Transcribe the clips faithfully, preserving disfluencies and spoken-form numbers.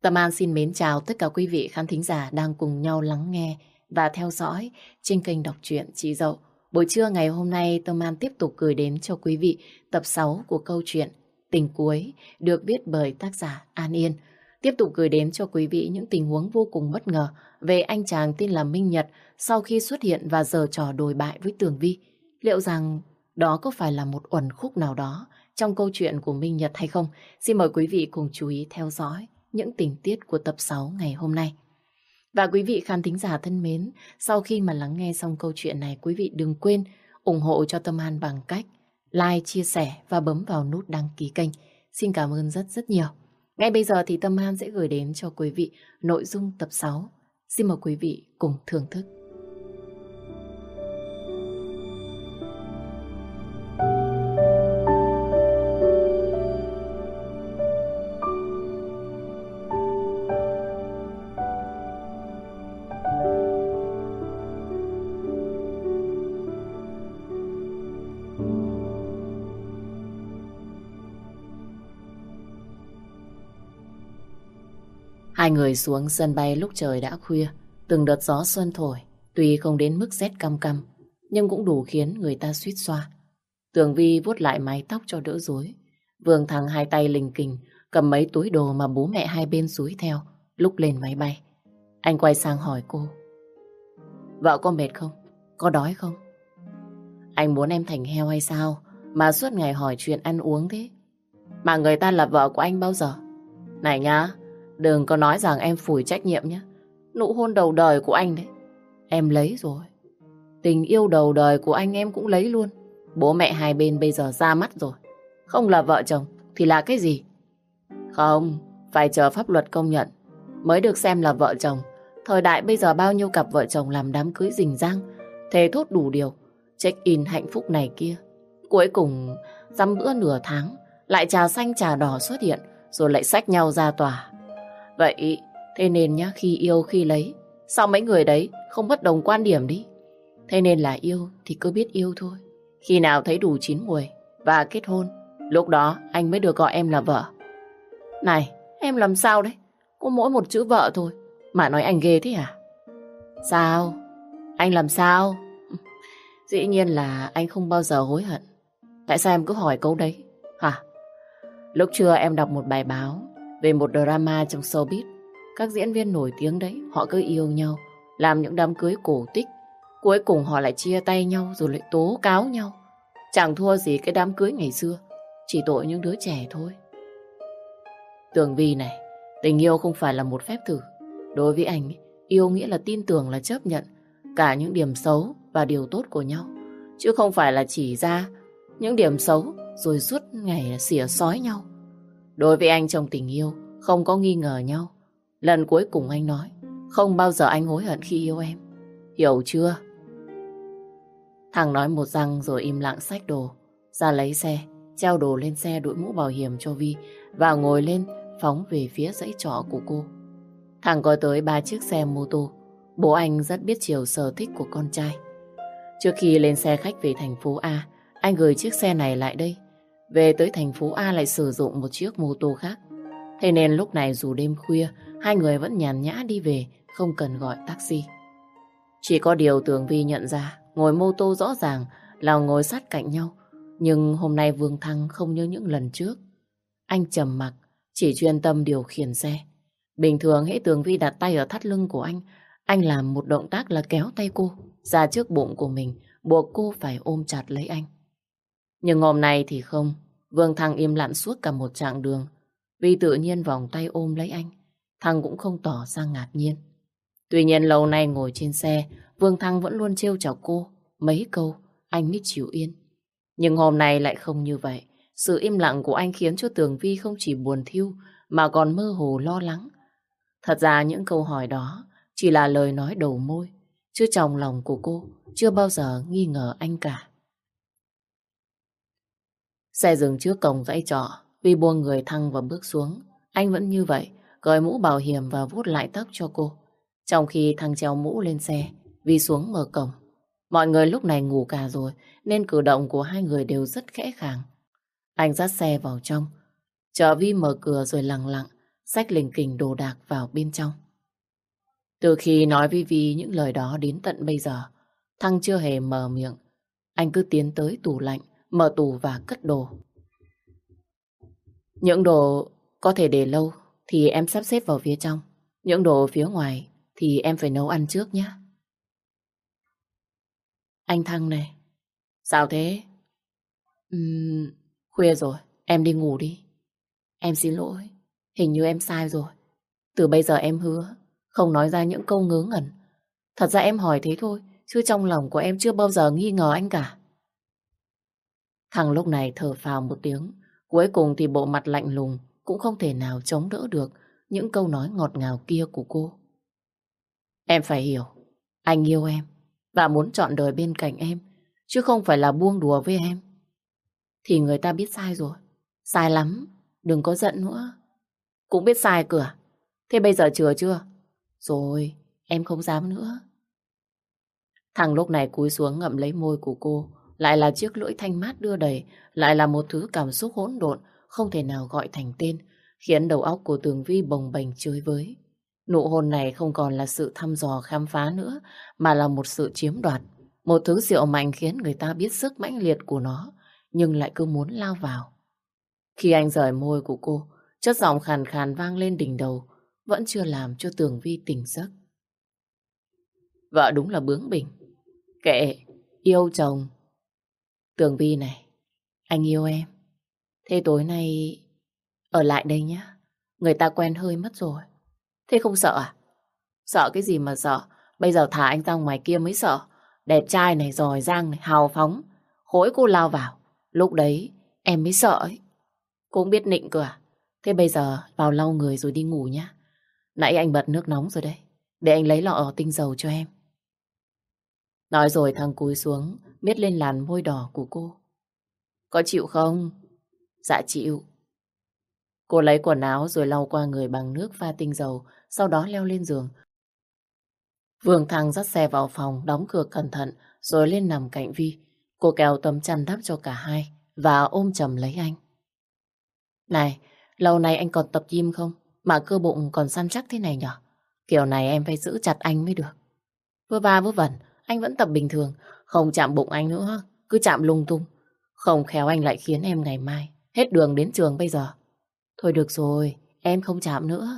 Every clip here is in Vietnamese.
Tâm An xin mến chào tất cả quý vị khán thính giả đang cùng nhau lắng nghe và theo dõi trên kênh đọc truyện Chị Dậu. Buổi trưa ngày hôm nay Tâm An tiếp tục gửi đến cho quý vị tập sáu của câu chuyện Tình Cuối được viết bởi tác giả An Yên. Tiếp tục gửi đến cho quý vị những tình huống vô cùng bất ngờ về anh chàng tên là Minh Nhật sau khi xuất hiện và giở trò đồi bại với Tường Vi. Liệu rằng đó có phải là một uẩn khúc nào đó trong câu chuyện của Minh Nhật hay không? Xin mời quý vị cùng chú ý theo dõi những tình tiết của tập sáu ngày hôm nay. Và quý vị khán thính giả thân mến, sau khi mà lắng nghe xong câu chuyện này, quý vị đừng quên ủng hộ cho Tâm An bằng cách like, chia sẻ và bấm vào nút đăng ký kênh. Xin cảm ơn rất rất nhiều. Ngay bây giờ thì Tâm An sẽ gửi đến cho quý vị nội dung tập sáu. Xin mời quý vị cùng thưởng thức. Hai người xuống sân bay lúc trời đã khuya. Từng đợt gió xuân thổi, tuy không đến mức rét căm căm, nhưng cũng đủ khiến người ta suýt xoa. Tường Vi vuốt lại mái tóc cho đỡ rối. Vương Thăng hai tay lình kình, cầm mấy túi đồ mà bố mẹ hai bên dúi theo lúc lên máy bay. Anh quay sang hỏi cô: Vợ có mệt không? Có đói không? Anh muốn em thành heo hay sao mà suốt ngày hỏi chuyện ăn uống thế? Mà người ta là vợ của anh bao giờ? Này nhá, đừng có nói rằng em phủi trách nhiệm nhé. Nụ hôn đầu đời của anh đấy, em lấy rồi. Tình yêu đầu đời của anh em cũng lấy luôn. Bố mẹ hai bên bây giờ ra mắt rồi. Không là vợ chồng thì là cái gì? Không, phải chờ pháp luật công nhận mới được xem là vợ chồng. Thời đại bây giờ bao nhiêu cặp vợ chồng làm đám cưới rình rang, thề thốt đủ điều, check in hạnh phúc này kia. Cuối cùng dăm bữa nửa tháng lại trà xanh trà đỏ xuất hiện, rồi lại xách nhau ra tòa. Vậy thế nên nhá, khi yêu khi lấy, sao mấy người đấy không bất đồng quan điểm đi? Thế nên là yêu thì cứ biết yêu thôi. Khi nào thấy đủ chín muồi và kết hôn, lúc đó anh mới được gọi em là vợ. Này, em làm sao đấy? Có mỗi một chữ vợ thôi mà nói anh ghê thế à? Sao? Anh làm sao? Dĩ nhiên là anh không bao giờ hối hận. Tại sao em cứ hỏi câu đấy? Hả? Lúc trưa em đọc một bài báo về một drama trong showbiz. Các diễn viên nổi tiếng đấy, họ cứ yêu nhau, làm những đám cưới cổ tích. Cuối cùng họ lại chia tay nhau rồi lại tố cáo nhau. Chẳng thua gì cái đám cưới ngày xưa, chỉ tội những đứa trẻ thôi. Tường Vi này, tình yêu không phải là một phép thử. Đối với anh, yêu nghĩa là tin tưởng, là chấp nhận cả những điểm xấu và điều tốt của nhau, chứ không phải là chỉ ra những điểm xấu rồi suốt ngày xỉa xói nhau. Đối với anh, trong tình yêu không có nghi ngờ nhau. Lần cuối cùng anh nói không bao giờ anh hối hận khi yêu em. Hiểu chưa? Thằng nói một răng rồi im lặng xách đồ ra lấy xe, treo đồ lên xe, đội mũ bảo hiểm cho Vi và ngồi lên phóng về phía dãy trọ của cô. Thằng có tới ba chiếc xe mô tô. Bố anh rất biết chiều sở thích của con trai. Trước khi lên xe khách về thành phố A, anh gửi chiếc xe này lại đây. Về tới thành phố A lại sử dụng một chiếc mô tô khác. Thế nên lúc này dù đêm khuya, hai người vẫn nhàn nhã đi về, không cần gọi taxi. Chỉ có điều Tường Vi nhận ra, ngồi mô tô rõ ràng là ngồi sát cạnh nhau. Nhưng hôm nay Vương Thăng không như những lần trước. Anh trầm mặc, chỉ chuyên tâm điều khiển xe. Bình thường hễ Tường Vi đặt tay ở thắt lưng của anh, anh làm một động tác là kéo tay cô ra trước bụng của mình, buộc cô phải ôm chặt lấy anh. Nhưng hôm nay thì không. Vương Thăng im lặng suốt cả một chặng đường. Vi tự nhiên vòng tay ôm lấy anh. Thăng cũng không tỏ ra ngạc nhiên. Tuy nhiên lâu nay ngồi trên xe, Vương Thăng vẫn luôn trêu chọc cô. Mấy câu anh mới chịu yên. Nhưng hôm nay lại không như vậy. Sự im lặng của anh khiến cho Tường Vi không chỉ buồn thiu mà còn mơ hồ lo lắng. Thật ra những câu hỏi đó chỉ là lời nói đầu môi, chứ trong lòng của cô chưa bao giờ nghi ngờ anh cả. Xe dừng trước cổng dãy trọ, Vi buông người Thăng và bước xuống. Anh vẫn như vậy, cởi mũ bảo hiểm và vuốt lại tóc cho cô. Trong khi Thăng treo mũ lên xe, Vi xuống mở cổng. Mọi người lúc này ngủ cả rồi, nên cử động của hai người đều rất khẽ khàng. Anh dắt xe vào trong, chờ Vi mở cửa rồi lặng lặng xách lình kình đồ đạc vào bên trong. Từ khi nói với Vi những lời đó đến tận bây giờ, Thăng chưa hề mở miệng. Anh cứ tiến tới tủ lạnh, mở tủ và cất đồ. Những đồ có thể để lâu thì em sắp xếp vào phía trong. Những đồ phía ngoài thì em phải nấu ăn trước nhé. Anh Thăng này. Sao thế? Uhm, khuya rồi, em đi ngủ đi. Em xin lỗi, hình như em sai rồi. Từ bây giờ em hứa không nói ra những câu ngớ ngẩn. Thật ra em hỏi thế thôi, chứ trong lòng của em chưa bao giờ nghi ngờ anh cả. Thằng lúc này thở phào một tiếng. Cuối cùng thì bộ mặt lạnh lùng cũng không thể nào chống đỡ được những câu nói ngọt ngào kia của cô. Em phải hiểu, anh yêu em và muốn trọn đời bên cạnh em, chứ không phải là buông đùa với em. Thì người ta biết sai rồi. Sai lắm, đừng có giận nữa. Cũng biết sai cửa. Thế bây giờ chừa chưa? Rồi, em không dám nữa. Thằng lúc này cúi xuống ngậm lấy môi của cô. Lại là chiếc lưỡi thanh mát đưa đẩy. Lại là một thứ cảm xúc hỗn độn, không thể nào gọi thành tên, khiến đầu óc của Tường Vi bồng bềnh chơi với. Nụ hôn này không còn là sự thăm dò khám phá nữa, mà là một sự chiếm đoạt. Một thứ rượu mạnh khiến người ta biết sức mãnh liệt của nó, nhưng lại cứ muốn lao vào. Khi anh rời môi của cô, chất giọng khàn khàn vang lên đỉnh đầu, vẫn chưa làm cho Tường Vi tỉnh giấc. Vợ đúng là bướng bỉnh. Kệ, yêu chồng. Tường Vi này, anh yêu em. Thế tối nay ở lại đây nhá. Người ta quen hơi mất rồi. Thế không sợ à? Sợ cái gì mà sợ. Bây giờ thả anh ra ngoài kia mới sợ. Đẹp trai này, giỏi giang này, hào phóng. Khối cô lao vào. Lúc đấy em mới sợ ấy. Cô cũng biết nịnh cơ à? Thế bây giờ vào lau người rồi đi ngủ nhá. Nãy anh bật nước nóng rồi đấy. Để anh lấy lọ tinh dầu cho em. Nói rồi thằng cúi xuống, miết lên làn môi đỏ của cô. Có chịu không? Dạ chịu. Cô lấy quần áo rồi lau qua người bằng nước pha tinh dầu, sau đó leo lên giường. Vương Thăng dắt xe vào phòng, đóng cửa cẩn thận, rồi lên nằm cạnh Vi. Cô kéo tấm chăn đắp cho cả hai và ôm chầm lấy anh. Này, lâu nay anh còn tập gym không? Mà cơ bụng còn săn chắc thế này nhở? Kiểu này em phải giữ chặt anh mới được. Vớ va vớ vẩn, anh vẫn tập bình thường, không chạm bụng anh nữa, cứ chạm lung tung. Không khéo anh lại khiến em ngày mai hết đường đến trường bây giờ. Thôi được rồi, em không chạm nữa.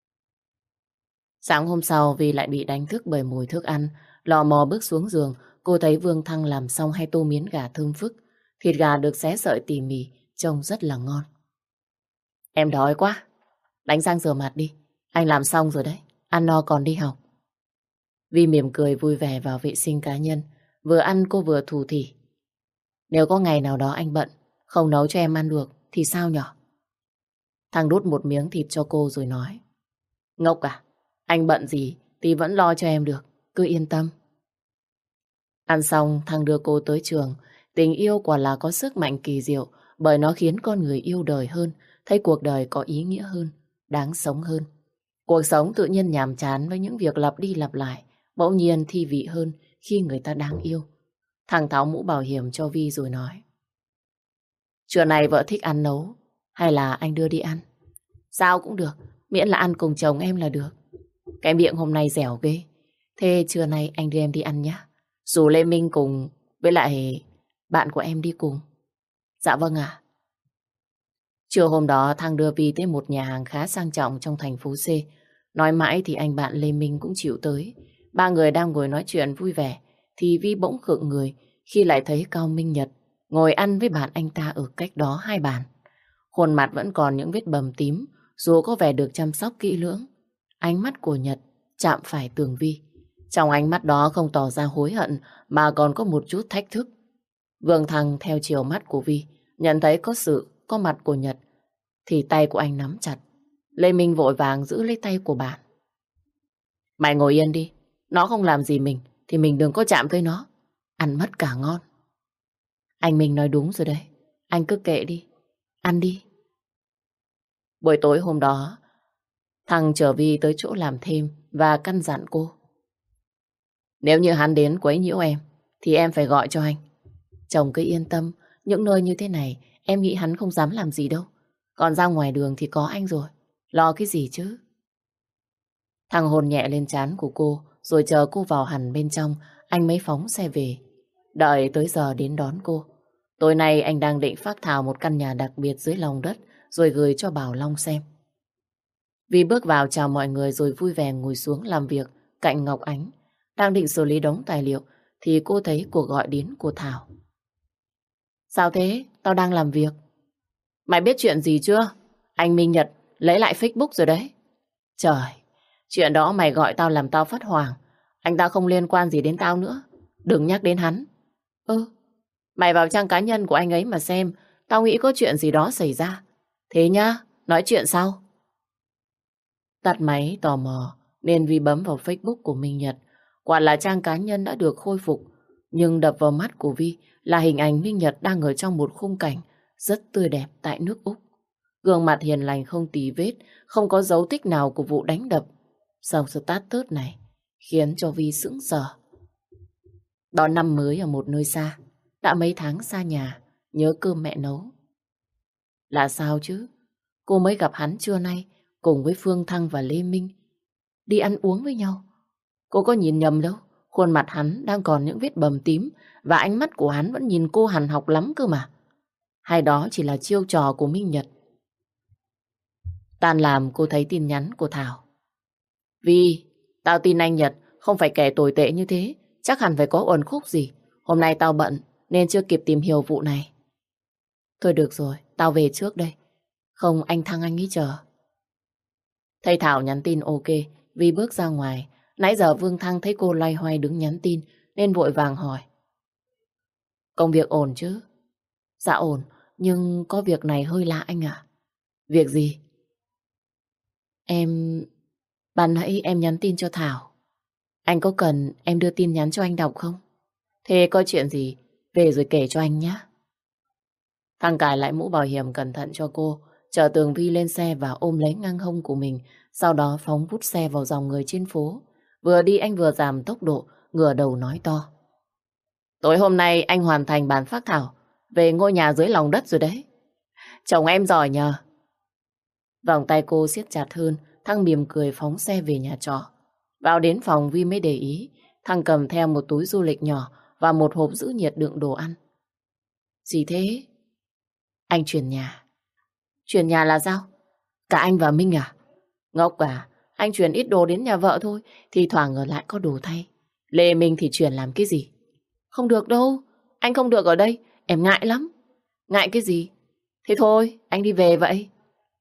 Sáng hôm sau Vi lại bị đánh thức bởi mùi thức ăn. Lò mò bước xuống giường, cô thấy Vương Thăng làm xong hai tô miến gà thơm phức. Thịt gà được xé sợi tỉ mỉ, trông rất là ngon. Em đói quá, đánh răng rửa mặt đi. Anh làm xong rồi đấy, ăn no còn đi học. Vi mỉm cười vui vẻ vào vệ sinh cá nhân. Vừa ăn cô vừa thủ thỉ. Nếu có ngày nào đó anh bận, không nấu cho em ăn được, thì sao nhở? Thằng đút một miếng thịt cho cô rồi nói. Ngốc à, anh bận gì thì vẫn lo cho em được, cứ yên tâm. Ăn xong, thằng đưa cô tới trường. Tình yêu quả là có sức mạnh kỳ diệu, bởi nó khiến con người yêu đời hơn, thấy cuộc đời có ý nghĩa hơn, đáng sống hơn. Cuộc sống tự nhiên nhàm chán với những việc lặp đi lặp lại, bỗng nhiên thi vị hơn khi người ta đáng yêu. Thằng tháo mũ bảo hiểm cho Vi rồi nói. Trưa nay vợ thích ăn nấu, hay là anh đưa đi ăn? Sao cũng được, miễn là ăn cùng chồng em là được. Cái miệng hôm nay dẻo ghê. Thế trưa nay anh đưa em đi ăn nhé. Dù Lê Minh cùng, với lại bạn của em đi cùng. Dạ vâng ạ. Trưa hôm đó Thăng đưa Vi tới một nhà hàng khá sang trọng trong thành phố C. Nói mãi thì anh bạn Lê Minh cũng chịu tới. Ba người đang ngồi nói chuyện vui vẻ, thì Vi bỗng khựng người khi lại thấy Cao Minh Nhật ngồi ăn với bạn anh ta ở cách đó hai bàn. Khuôn mặt vẫn còn những vết bầm tím, dù có vẻ được chăm sóc kỹ lưỡng. Ánh mắt của Nhật chạm phải Tường Vi. Trong ánh mắt đó không tỏ ra hối hận, mà còn có một chút thách thức. Vương Thăng theo chiều mắt của Vi, nhận thấy có sự có mặt của Nhật, thì tay của anh nắm chặt. Lê Minh vội vàng giữ lấy tay của bạn. Mày ngồi yên đi, nó không làm gì mình thì mình đừng có chạm tới nó, ăn mất cả ngon. Anh Minh nói đúng rồi đấy, anh cứ kệ đi, ăn đi. Buổi tối hôm đó, Thằng chở Vi tới chỗ làm thêm và căn dặn cô. Nếu như hắn đến quấy nhiễu em, thì em phải gọi cho anh. Chồng cứ yên tâm, những nơi như thế này em nghĩ hắn không dám làm gì đâu. Còn ra ngoài đường thì có anh rồi. Lo cái gì chứ? Thằng hôn nhẹ lên trán của cô, rồi chờ cô vào hẳn bên trong, anh mới phóng xe về. Đợi tới giờ đến đón cô. Tối nay anh đang định phác thảo một căn nhà đặc biệt dưới lòng đất, rồi gửi cho Bảo Long xem. Vi bước vào chào mọi người rồi vui vẻ ngồi xuống làm việc cạnh Ngọc Ánh. Đang định xử lý đống tài liệu, thì cô thấy cuộc gọi đến của Thảo. Sao thế? Tao đang làm việc. Mày biết chuyện gì chưa? Anh Minh Nhật lấy lại Facebook rồi đấy. Trời, chuyện đó mày gọi tao làm tao phát hoảng. Anh ta không liên quan gì đến tao nữa. Đừng nhắc đến hắn. Ừ, mày vào trang cá nhân của anh ấy mà xem. Tao nghĩ có chuyện gì đó xảy ra. Thế nhá, nói chuyện sau. Tắt máy tò mò nên Vi bấm vào Facebook của Minh Nhật. Quả là trang cá nhân đã được khôi phục. Nhưng đập vào mắt của Vi là hình ảnh Minh Nhật đang ở trong một khung cảnh rất tươi đẹp tại nước Úc. Gương mặt hiền lành không tì vết, không có dấu tích nào của vụ đánh đập. Dòng status này khiến cho Vi sững sờ. Đón năm mới ở một nơi xa, đã mấy tháng xa nhà, nhớ cơm mẹ nấu. Là sao chứ? Cô mới gặp hắn trưa nay cùng với Phương Thăng và Lê Minh đi ăn uống với nhau. Cô có nhìn nhầm đâu, khuôn mặt hắn đang còn những vết bầm tím và ánh mắt của hắn vẫn nhìn cô hằn học lắm cơ mà. Hay đó chỉ là chiêu trò của Minh Nhật? Tan làm cô thấy tin nhắn của Thảo. Vi, tao tin anh Nhật không phải kẻ tồi tệ như thế, chắc hẳn phải có uẩn khúc gì. Hôm nay tao bận nên chưa kịp tìm hiểu vụ này. Thôi được rồi, tao về trước đây. Không, anh Thăng anh ấy chờ. Thấy Thảo nhắn tin ok, Vi bước ra ngoài. Nãy giờ Vương Thăng thấy cô loay hoay đứng nhắn tin nên vội vàng hỏi. Công việc ổn chứ? Dạ ổn, nhưng có việc này hơi lạ anh ạ. Việc gì? Em... Ban nãy em nhắn tin cho Thảo. Anh có cần em đưa tin nhắn cho anh đọc không? Thế có chuyện gì? Về rồi kể cho anh nhé. Thằng cài lại mũ bảo hiểm cẩn thận cho cô, chở Tường Vi lên xe và ôm lấy ngang hông của mình, sau đó phóng vút xe vào dòng người trên phố. Vừa đi anh vừa giảm tốc độ, ngửa đầu nói to. Tối hôm nay anh hoàn thành bản phác thảo về ngôi nhà dưới lòng đất rồi đấy. Chồng em giỏi nhờ. Vòng tay cô siết chặt hơn, Thăng mỉm cười phóng xe về nhà trọ. Vào đến phòng Vi mới để ý, Thăng cầm theo một túi du lịch nhỏ và một hộp giữ nhiệt đựng đồ ăn. Gì thế? Anh chuyển nhà. Chuyển nhà là sao? Cả anh và Minh à? Ngốc à, anh chuyển ít đồ đến nhà vợ thôi, thì thoảng ở lại có đồ thay. Lê Minh thì chuyển làm cái gì? Không được đâu, anh không được ở đây, em ngại lắm. Ngại cái gì? Thế thôi, anh đi về vậy.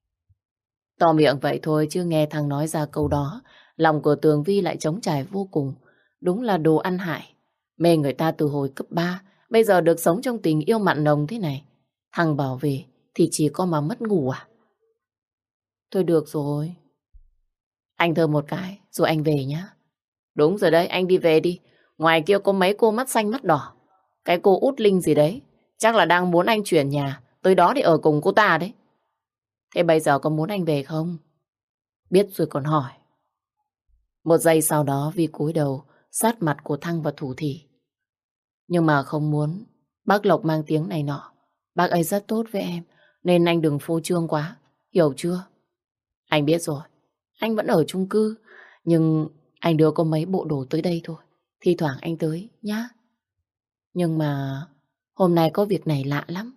To miệng vậy thôi chứ nghe thằng nói ra câu đó, lòng của Tường Vi lại trống trải vô cùng. Đúng là đồ ăn hại. Mê người ta từ hồi cấp ba, bây giờ được sống trong tình yêu mặn nồng thế này. Thằng bảo về thì chỉ có mà mất ngủ à? Thôi được rồi. Anh thơm một cái, rồi anh về nhá. Đúng rồi đấy, anh đi về đi. Ngoài kia có mấy cô mắt xanh mắt đỏ. Cái cô Út Linh gì đấy, chắc là đang muốn anh chuyển nhà tới đó để ở cùng cô ta đấy. Thế bây giờ có muốn anh về không? Biết rồi còn hỏi. Một giây sau đó Vi cúi đầu sát mặt của Thăng và thủ thỉ. Nhưng mà không muốn bác Lộc mang tiếng này nọ. Bác ấy rất tốt với em, nên anh đừng phô trương quá. Hiểu chưa? Anh biết rồi. Anh vẫn ở chung cư, nhưng anh đưa có mấy bộ đồ tới đây thôi. Thi thoảng anh tới nhá. Nhưng mà hôm nay có việc này lạ lắm.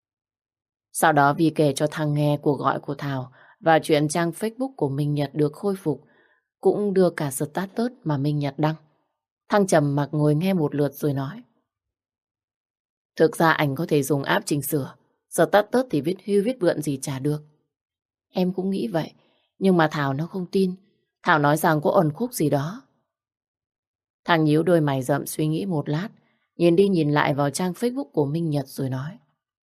Sau đó Vi kể cho Thăng nghe cuộc gọi của Thảo và chuyện trang Facebook của Minh Nhật được khôi phục, cũng đưa cả status mà Minh Nhật đăng. Thăng trầm mặc ngồi nghe một lượt rồi nói. Thực ra anh có thể dùng app chỉnh sửa, status thì viết hưu viết vượn gì chả được. Em cũng nghĩ vậy, nhưng mà Thảo nó không tin. Thảo nói rằng có ẩn khúc gì đó. Thằng nhíu đôi mày rậm suy nghĩ một lát, nhìn đi nhìn lại vào trang Facebook của Minh Nhật rồi nói.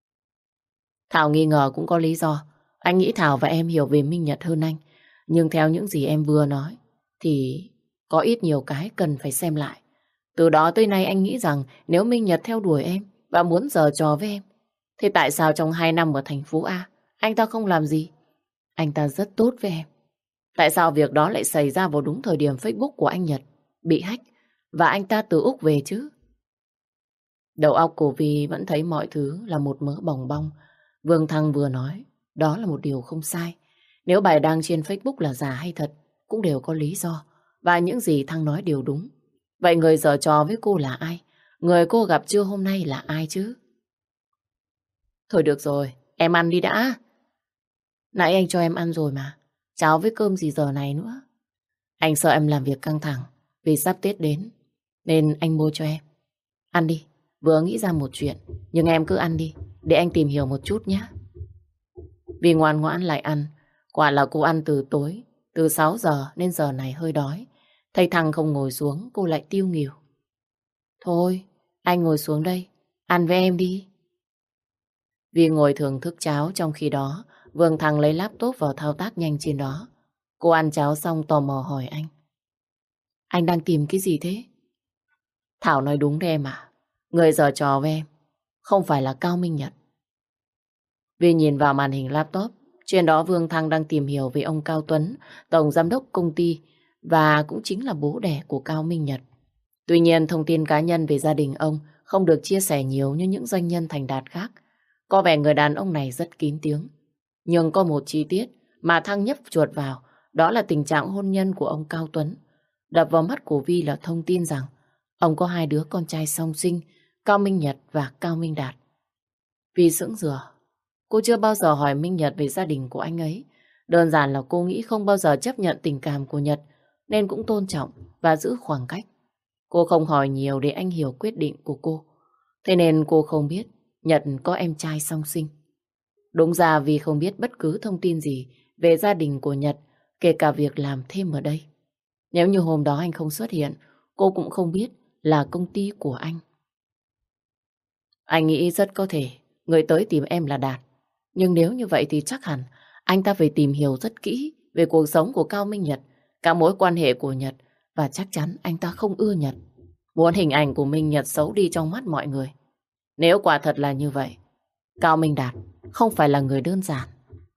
Thảo nghi ngờ cũng có lý do. Anh nghĩ Thảo và em hiểu về Minh Nhật hơn anh. Nhưng theo những gì em vừa nói, thì có ít nhiều cái cần phải xem lại. Từ đó tới nay anh nghĩ rằng nếu Minh Nhật theo đuổi em và muốn giở trò với em, thế tại sao trong hai năm ở thành phố A, anh ta không làm gì? Anh ta rất tốt với em. Tại sao việc đó lại xảy ra vào đúng thời điểm Facebook của anh Nhật bị hack và anh ta từ Úc về chứ? Đầu óc của Vi vẫn thấy mọi thứ là một mớ bòng bong. Vương Thăng vừa nói, đó là một điều không sai. Nếu bài đăng trên Facebook là giả hay thật cũng đều có lý do. Và những gì Thăng nói đều đúng. Vậy người giở trò với cô là ai? Người cô gặp trưa hôm nay là ai chứ? Thôi được rồi, em ăn đi đã. Nãy anh cho em ăn rồi mà. Cháo với cơm gì giờ này nữa. Anh sợ em làm việc căng thẳng vì sắp Tết đến. Nên anh mua cho em. Ăn đi, vừa nghĩ ra một chuyện. Nhưng em cứ ăn đi, để anh tìm hiểu một chút nhé. Vì ngoan ngoãn lại ăn. Quả là cô ăn từ tối, từ sáu giờ nên giờ này hơi đói. Thấy Thăng không ngồi xuống, cô lại tiêu nghỉu. Thôi, anh ngồi xuống đây, ăn với em đi. Vì ngồi thưởng thức cháo, trong khi đó Vương Thăng lấy laptop vào thao tác nhanh trên đó. Cô ăn cháo xong tò mò hỏi anh. Anh đang tìm cái gì thế? Thảo nói đúng đấy em à. Người giở trò với em không phải là Cao Minh Nhật. Vì nhìn vào màn hình laptop, trên đó Vương Thăng đang tìm hiểu về ông Cao Tuấn, tổng giám đốc công ty và cũng chính là bố đẻ của Cao Minh Nhật. Tuy nhiên, thông tin cá nhân về gia đình ông không được chia sẻ nhiều như những doanh nhân thành đạt khác. Có vẻ người đàn ông này rất kín tiếng. Nhưng có một chi tiết mà Thăng nhấp chuột vào, đó là tình trạng hôn nhân của ông Cao Tuấn. Đập vào mắt của Vi là thông tin rằng ông có hai đứa con trai song sinh, Cao Minh Nhật và Cao Minh Đạt. Vi sững sờ. Cô chưa bao giờ hỏi Minh Nhật về gia đình của anh ấy. Đơn giản là cô nghĩ không bao giờ chấp nhận tình cảm của Nhật, nên cũng tôn trọng và giữ khoảng cách. Cô không hỏi nhiều để anh hiểu quyết định của cô. Thế nên cô không biết Nhật có em trai song sinh. Đúng ra vì không biết bất cứ thông tin gì về gia đình của Nhật, kể cả việc làm thêm ở đây. Nếu như hôm đó anh không xuất hiện, cô cũng không biết là công ty của anh. Anh nghĩ rất có thể người tới tìm em là Đạt. Nhưng nếu như vậy thì chắc hẳn anh ta phải tìm hiểu rất kỹ về cuộc sống của Cao Minh Nhật, cả mối quan hệ của Nhật, và chắc chắn anh ta không ưa Nhật. Muốn hình ảnh của Minh Nhật xấu đi trong mắt mọi người. Nếu quả thật là như vậy, Cao Minh Đạt không phải là người đơn giản.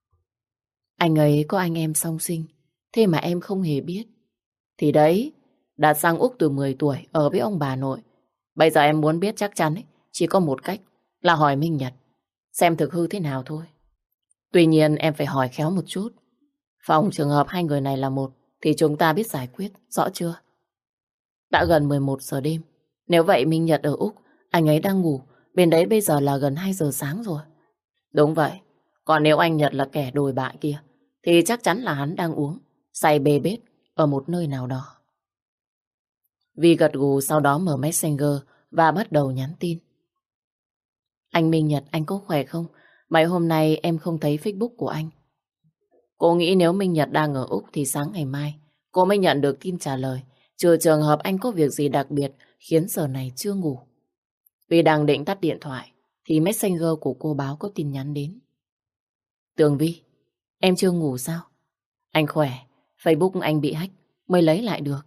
Anh ấy có anh em song sinh, thế mà em không hề biết. Thì đấy, Đạt sang Úc từ mười tuổi ở với ông bà nội. Bây giờ em muốn biết chắc chắn ấy, chỉ có một cách là hỏi Minh Nhật, xem thực hư thế nào thôi. Tuy nhiên em phải hỏi khéo một chút. Phòng trường hợp hai người này là một thì chúng ta biết giải quyết, rõ chưa? Đã gần mười một giờ đêm. Nếu vậy Minh Nhật ở Úc, anh ấy đang ngủ. Bên đấy bây giờ là gần hai giờ sáng rồi. Đúng vậy. Còn nếu anh Nhật là kẻ đồi bại kia thì chắc chắn là hắn đang uống say bê bết ở một nơi nào đó. Vi gật gù, sau đó mở Messenger và bắt đầu nhắn tin. Anh Minh Nhật, anh có khỏe không? Mấy hôm nay em không thấy Facebook của anh. Cô nghĩ nếu Minh Nhật đang ở Úc thì sáng ngày mai cô mới nhận được tin trả lời, trừ trường hợp anh có việc gì đặc biệt khiến giờ này chưa ngủ. Vì đang định tắt điện thoại thì Messenger của cô báo có tin nhắn đến. Tường Vi, em chưa ngủ sao? Anh khỏe, Facebook anh bị hack mới lấy lại được.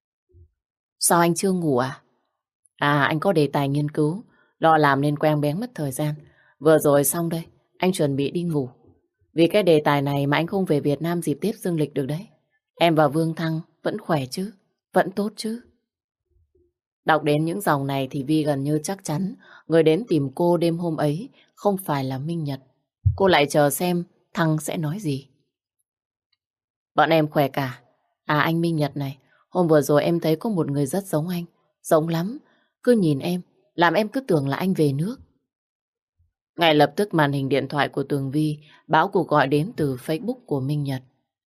Sao anh chưa ngủ à? À, anh có đề tài nghiên cứu, lo làm nên quen bén mất thời gian. Vừa rồi xong đây, anh chuẩn bị đi ngủ. Vì cái đề tài này mà anh không về Việt Nam dịp Tết dương lịch được đấy. Em và Vương Thăng vẫn khỏe chứ? Vẫn tốt chứ? Đọc đến những dòng này thì Vi gần như chắc chắn người đến tìm cô đêm hôm ấy không phải là Minh Nhật. Cô lại chờ xem Thăng sẽ nói gì. Bọn em khỏe cả. À, anh Minh Nhật này, hôm vừa rồi em thấy có một người rất giống anh. Giống lắm. Cứ nhìn em, làm em cứ tưởng là anh về nước. Ngay lập tức màn hình điện thoại của Tường Vi báo cuộc gọi đến từ Facebook của Minh Nhật.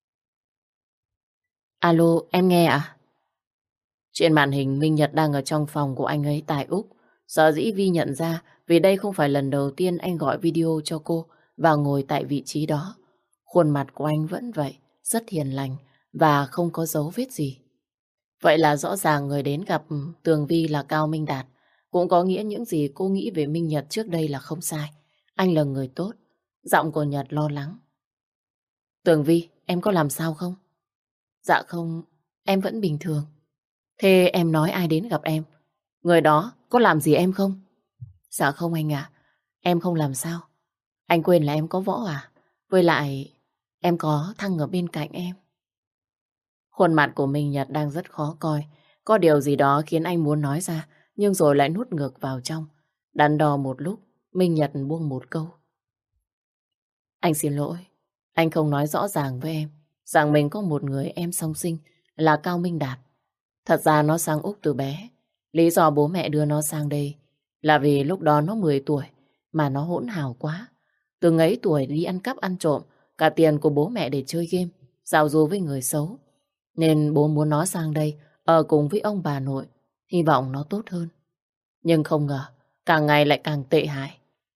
Alo, em nghe ạ? Trên màn hình Minh Nhật đang ở trong phòng của anh ấy tại Úc. Sở dĩ Vi nhận ra vì đây không phải lần đầu tiên anh gọi video cho cô và ngồi tại vị trí đó. Khuôn mặt của anh vẫn vậy, rất hiền lành và không có dấu vết gì. Vậy là rõ ràng người đến gặp Tường Vi là Cao Minh Đạt. Cũng có nghĩa những gì cô nghĩ về Minh Nhật trước đây là không sai. Anh là người tốt. Giọng của Nhật lo lắng. Tường Vi, em có làm sao không? Dạ không, em vẫn bình thường. Thế em nói ai đến gặp em? Người đó có làm gì em không? Dạ không anh ạ, em không làm sao. Anh quên là em có Võ à? Với lại em có Thăng ở bên cạnh em. Khuôn mặt của Minh Nhật đang rất khó coi. Có điều gì đó khiến anh muốn nói ra, nhưng rồi lại nuốt ngược vào trong. Đắn đo một lúc, Minh Nhật buông một câu. Anh xin lỗi. Anh không nói rõ ràng với em rằng mình có một người em song sinh là Cao Minh Đạt. Thật ra nó sang Úc từ bé. Lý do bố mẹ đưa nó sang đây là vì lúc đó nó mười tuổi mà nó hỗn hào quá. Từ ấy tuổi đi ăn cắp ăn trộm cả tiền của bố mẹ để chơi game, giao du với người xấu. Nên bố muốn nó sang đây ở cùng với ông bà nội, hy vọng nó tốt hơn. Nhưng không ngờ, càng ngày lại càng tệ hại.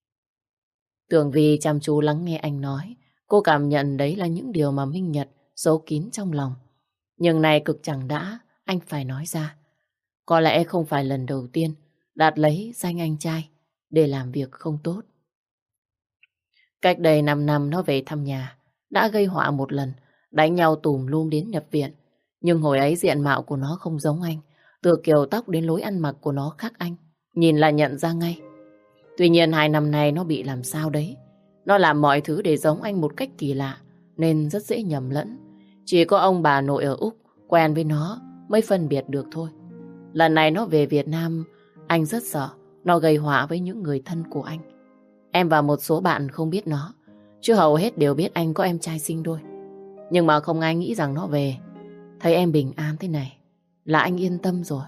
Tường Vi chăm chú lắng nghe anh nói, cô cảm nhận đấy là những điều mà Minh Nhật giấu kín trong lòng. Nhưng này cực chẳng đã, anh phải nói ra. Có lẽ không phải lần đầu tiên Đạt lấy danh anh trai để làm việc không tốt. Cách đây năm năm nó về thăm nhà, đã gây họa một lần, đánh nhau tùm lum đến nhập viện. Nhưng hồi ấy diện mạo của nó không giống anh, từ kiểu tóc đến lối ăn mặc của nó khác anh, nhìn là nhận ra ngay. Tuy nhiên hai năm nay nó bị làm sao đấy. Nó làm mọi thứ để giống anh một cách kỳ lạ, nên rất dễ nhầm lẫn. Chỉ có ông bà nội ở Úc quen với nó mới phân biệt được thôi. Lần này nó về Việt Nam, anh rất sợ nó gây họa với những người thân của anh. Em và một số bạn không biết nó, chứ hầu hết đều biết anh có em trai sinh đôi. Nhưng mà không ai nghĩ rằng nó về thấy em bình an thế này là anh yên tâm rồi.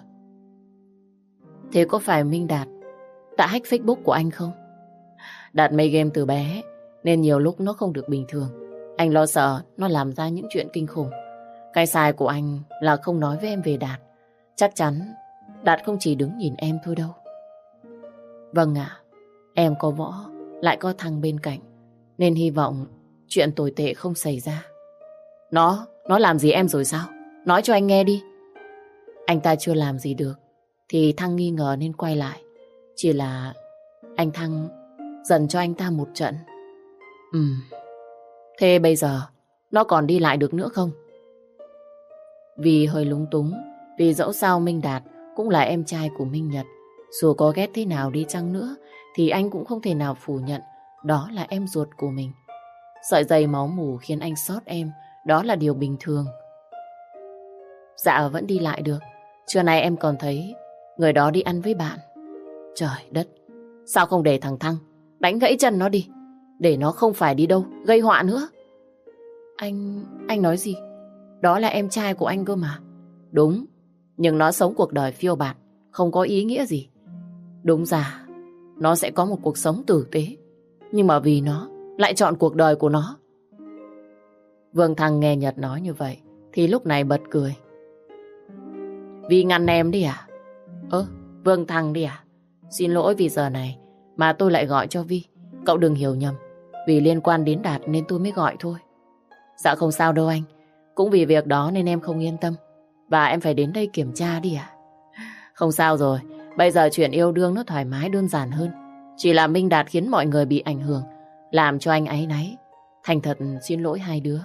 Thế có phải Minh Đạt đã hack Facebook của anh không? Đạt mê game từ bé nên nhiều lúc nó không được bình thường. Anh lo sợ nó làm ra những chuyện kinh khủng. Cái sai của anh là không nói với em về Đạt. Chắc chắn Đạt không chỉ đứng nhìn em thôi đâu. Vâng ạ, em có võ lại có thằng bên cạnh, nên hy vọng chuyện tồi tệ không xảy ra. Nó, nó làm gì em rồi sao? Nói cho anh nghe đi. Anh ta chưa làm gì được thì Thăng nghi ngờ nên quay lại. Chỉ là anh Thăng dần cho anh ta một trận. Ừm, thế bây giờ nó còn đi lại được nữa không? Vì hơi lúng túng, vì dẫu sao Minh Đạt cũng là em trai của Minh Nhật. Dù có ghét thế nào đi chăng nữa thì anh cũng không thể nào phủ nhận đó là em ruột của mình. Sợi dây máu mủ khiến anh xót em, đó là điều bình thường. Dạ vẫn đi lại được. Trưa nay em còn thấy người đó đi ăn với bạn. Trời đất, sao không để thằng Thăng đánh gãy chân nó đi, để nó không phải đi đâu gây họa nữa. Anh, anh nói gì? Đó là em trai của anh cơ mà. Đúng, nhưng nó sống cuộc đời phiêu bạt, không có ý nghĩa gì. Đúng ra nó sẽ có một cuộc sống tử tế, nhưng mà vì nó lại chọn cuộc đời của nó. Vương Thăng nghe Nhật nói như vậy thì lúc này bật cười. Vi ngăn em đi à? Ơ, Vương Thăng đi à? Xin lỗi vì giờ này mà tôi lại gọi cho Vi. Cậu đừng hiểu nhầm, vì liên quan đến Đạt nên tôi mới gọi thôi. Dạ không sao đâu anh. Cũng vì việc đó nên em không yên tâm, và em phải đến đây kiểm tra đi à? Không sao rồi, bây giờ chuyện yêu đương nó thoải mái đơn giản hơn. Chỉ là Minh Đạt khiến mọi người bị ảnh hưởng, làm cho anh áy náy. Thành thật xin lỗi hai đứa.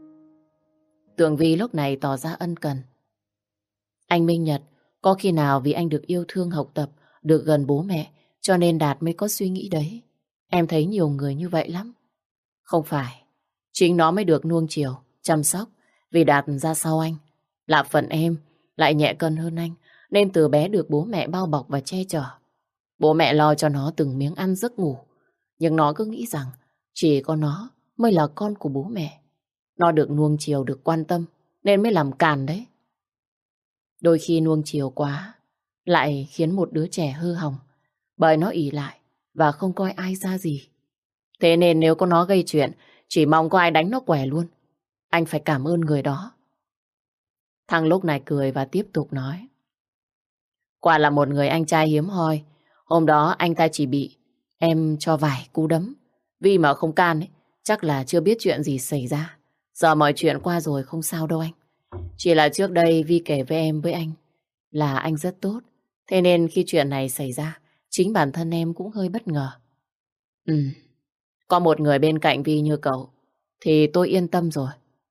Tường Vi lúc này tỏ ra ân cần. Anh Minh Nhật, có khi nào vì anh được yêu thương học tập, được gần bố mẹ, cho nên Đạt mới có suy nghĩ đấy? Em thấy nhiều người như vậy lắm. Không phải, chính nó mới được nuông chiều, chăm sóc, vì Đạt ra sau anh. Là phận em lại nhẹ cân hơn anh, nên từ bé được bố mẹ bao bọc và che chở. Bố mẹ lo cho nó từng miếng ăn giấc ngủ, nhưng nó cứ nghĩ rằng chỉ có nó mới là con của bố mẹ. Nó được nuông chiều, được quan tâm, nên mới làm càn đấy. Đôi khi nuông chiều quá lại khiến một đứa trẻ hư hỏng, bởi nó ỷ lại và không coi ai ra gì. Thế nên nếu có nó gây chuyện, chỉ mong có ai đánh nó quẻ luôn. Anh phải cảm ơn người đó. Thằng lúc này cười và tiếp tục nói. Quả là một người anh trai hiếm hoi. Hôm đó anh ta chỉ bị em cho vài cú đấm. Vì mà không can ấy, chắc là chưa biết chuyện gì xảy ra. Giờ mọi chuyện qua rồi, không sao đâu anh. Chỉ là trước đây Vi kể với em với anh là anh rất tốt. Thế nên khi chuyện này xảy ra, chính bản thân em cũng hơi bất ngờ. Ừ, có một người bên cạnh Vi như cậu thì tôi yên tâm rồi.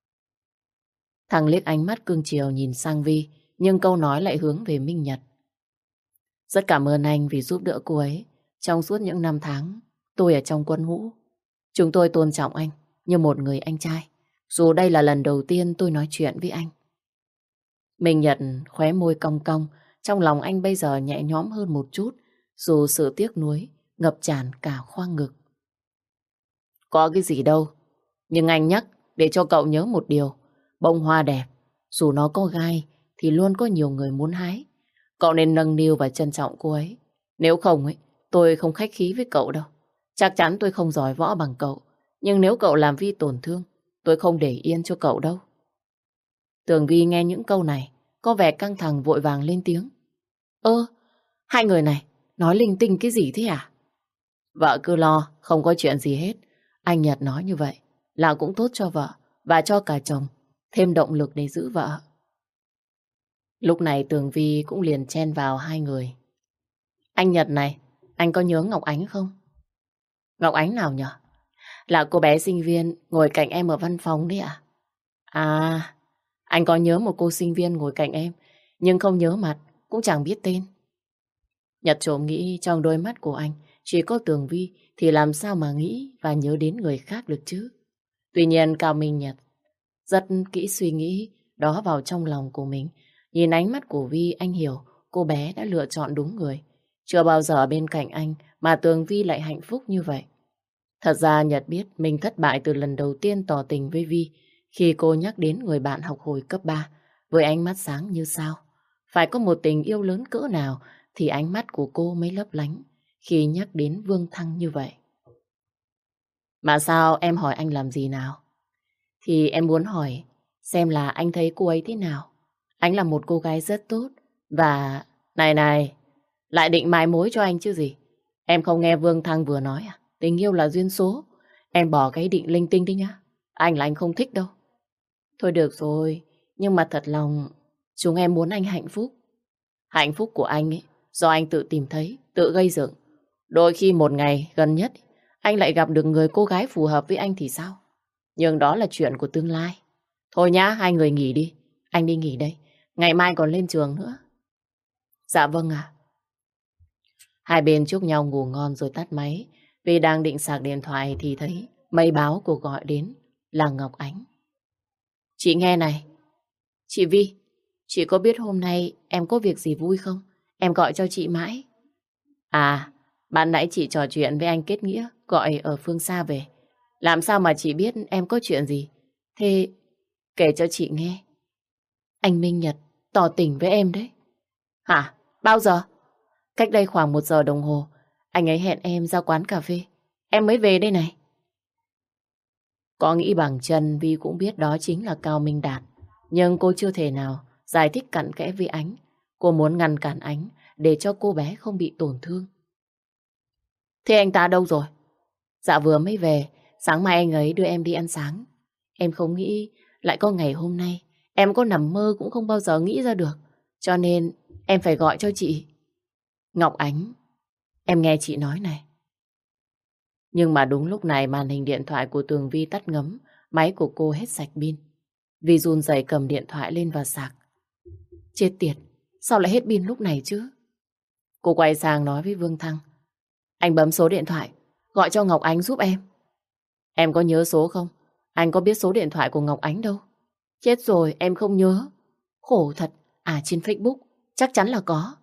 Thằng liếc ánh mắt cưng chiều nhìn sang Vi, nhưng câu nói lại hướng về Minh Nhật. Rất cảm ơn anh vì giúp đỡ cô ấy trong suốt những năm tháng tôi ở trong quân ngũ. Chúng tôi tôn trọng anh như một người anh trai, dù đây là lần đầu tiên tôi nói chuyện với anh. Minh Nhật khóe môi cong cong, trong lòng anh bây giờ nhẹ nhõm hơn một chút, dù sự tiếc nuối ngập tràn cả khoang ngực. Có cái gì đâu, nhưng anh nhắc để cho cậu nhớ một điều. Bông hoa đẹp, dù nó có gai thì luôn có nhiều người muốn hái. Cậu nên nâng niu và trân trọng cô ấy. Nếu không ấy, tôi không khách khí với cậu đâu. Chắc chắn tôi không giỏi võ bằng cậu. Nhưng nếu cậu làm Vi tổn thương, tôi không để yên cho cậu đâu. Tường Vi nghe những câu này, có vẻ căng thẳng vội vàng lên tiếng. Ơ, hai người này, nói linh tinh cái gì thế à? Vợ cứ lo, không có chuyện gì hết. Anh Nhật nói như vậy là cũng tốt cho vợ và cho cả chồng, thêm động lực để giữ vợ. Lúc này Tường Vi cũng liền chen vào hai người. Anh Nhật này, anh có nhớ Ngọc Ánh không? Ngọc Ánh nào nhở? Là cô bé sinh viên ngồi cạnh em ở văn phòng đấy ạ. À, anh có nhớ một cô sinh viên ngồi cạnh em, nhưng không nhớ mặt, cũng chẳng biết tên. Nhật trộm nghĩ trong đôi mắt của anh chỉ có Tường Vi thì làm sao mà nghĩ và nhớ đến người khác được chứ. Tuy nhiên Cao Minh Nhật rất kỹ suy nghĩ đó vào trong lòng của mình. Nhìn ánh mắt của Vi, anh hiểu cô bé đã lựa chọn đúng người. Chưa bao giờ bên cạnh anh mà Tường Vi lại hạnh phúc như vậy. Thật ra Nhật biết mình thất bại từ lần đầu tiên tỏ tình với Vi khi cô nhắc đến người bạn học hồi cấp ba với ánh mắt sáng như sao. Phải có một tình yêu lớn cỡ nào thì ánh mắt của cô mới lấp lánh khi nhắc đến Vương Thăng như vậy. Mà sao em hỏi anh làm gì nào? Thì em muốn hỏi xem là anh thấy cô ấy thế nào. Anh là một cô gái rất tốt và... Này này, lại định mai mối cho anh chứ gì. Em không nghe Vương Thăng vừa nói à? Tình yêu là duyên số. Em bỏ cái định linh tinh đi nhá. Anh là anh không thích đâu. Thôi được rồi, nhưng mà thật lòng chúng em muốn anh hạnh phúc. Hạnh phúc của anh ấy do anh tự tìm thấy, tự gây dựng. Đôi khi một ngày gần nhất anh lại gặp được người cô gái phù hợp với anh thì sao? Nhưng đó là chuyện của tương lai. Thôi nhá, hai người nghỉ đi. Anh đi nghỉ đây. Ngày mai còn lên trường nữa. Dạ vâng ạ. Hai bên chúc nhau ngủ ngon rồi tắt máy. Vì đang định sạc điện thoại thì thấy mây báo cuộc gọi đến là Ngọc Ánh. Chị nghe này. Chị Vi, chị có biết hôm nay em có việc gì vui không? Em gọi cho chị mãi. À, ban nãy chị trò chuyện với anh Kết Nghĩa, gọi ở phương xa về. Làm sao mà chị biết em có chuyện gì? Thế kể cho chị nghe. Anh Minh Nhật tỏ tình với em đấy. Hả? Bao giờ? Cách đây khoảng một giờ đồng hồ. Anh ấy hẹn em ra quán cà phê. Em mới về đây này. Có nghĩ bằng chân Vi cũng biết đó chính là Cao Minh Đạt. Nhưng cô chưa thể nào giải thích cặn kẽ với anh. Cô muốn ngăn cản anh để cho cô bé không bị tổn thương. Thế anh ta đâu rồi? Dạ vừa mới về. Sáng mai anh ấy đưa em đi ăn sáng. Em không nghĩ lại có ngày hôm nay. Em có nằm mơ cũng không bao giờ nghĩ ra được. Cho nên em phải gọi cho chị. Ngọc Ánh, em nghe chị nói này. Nhưng mà đúng lúc này màn hình điện thoại của Tường Vi tắt ngấm. Máy của cô hết sạch pin. Vi run rẩy cầm điện thoại lên và sạc. Chết tiệt, sao lại hết pin lúc này chứ? Cô quay sang nói với Vương Thăng. Anh bấm số điện thoại, gọi cho Ngọc Ánh giúp em. Em có nhớ số không? Anh có biết số điện thoại của Ngọc Ánh đâu. Chết rồi, em không nhớ. Khổ thật, à trên Facebook, chắc chắn là có.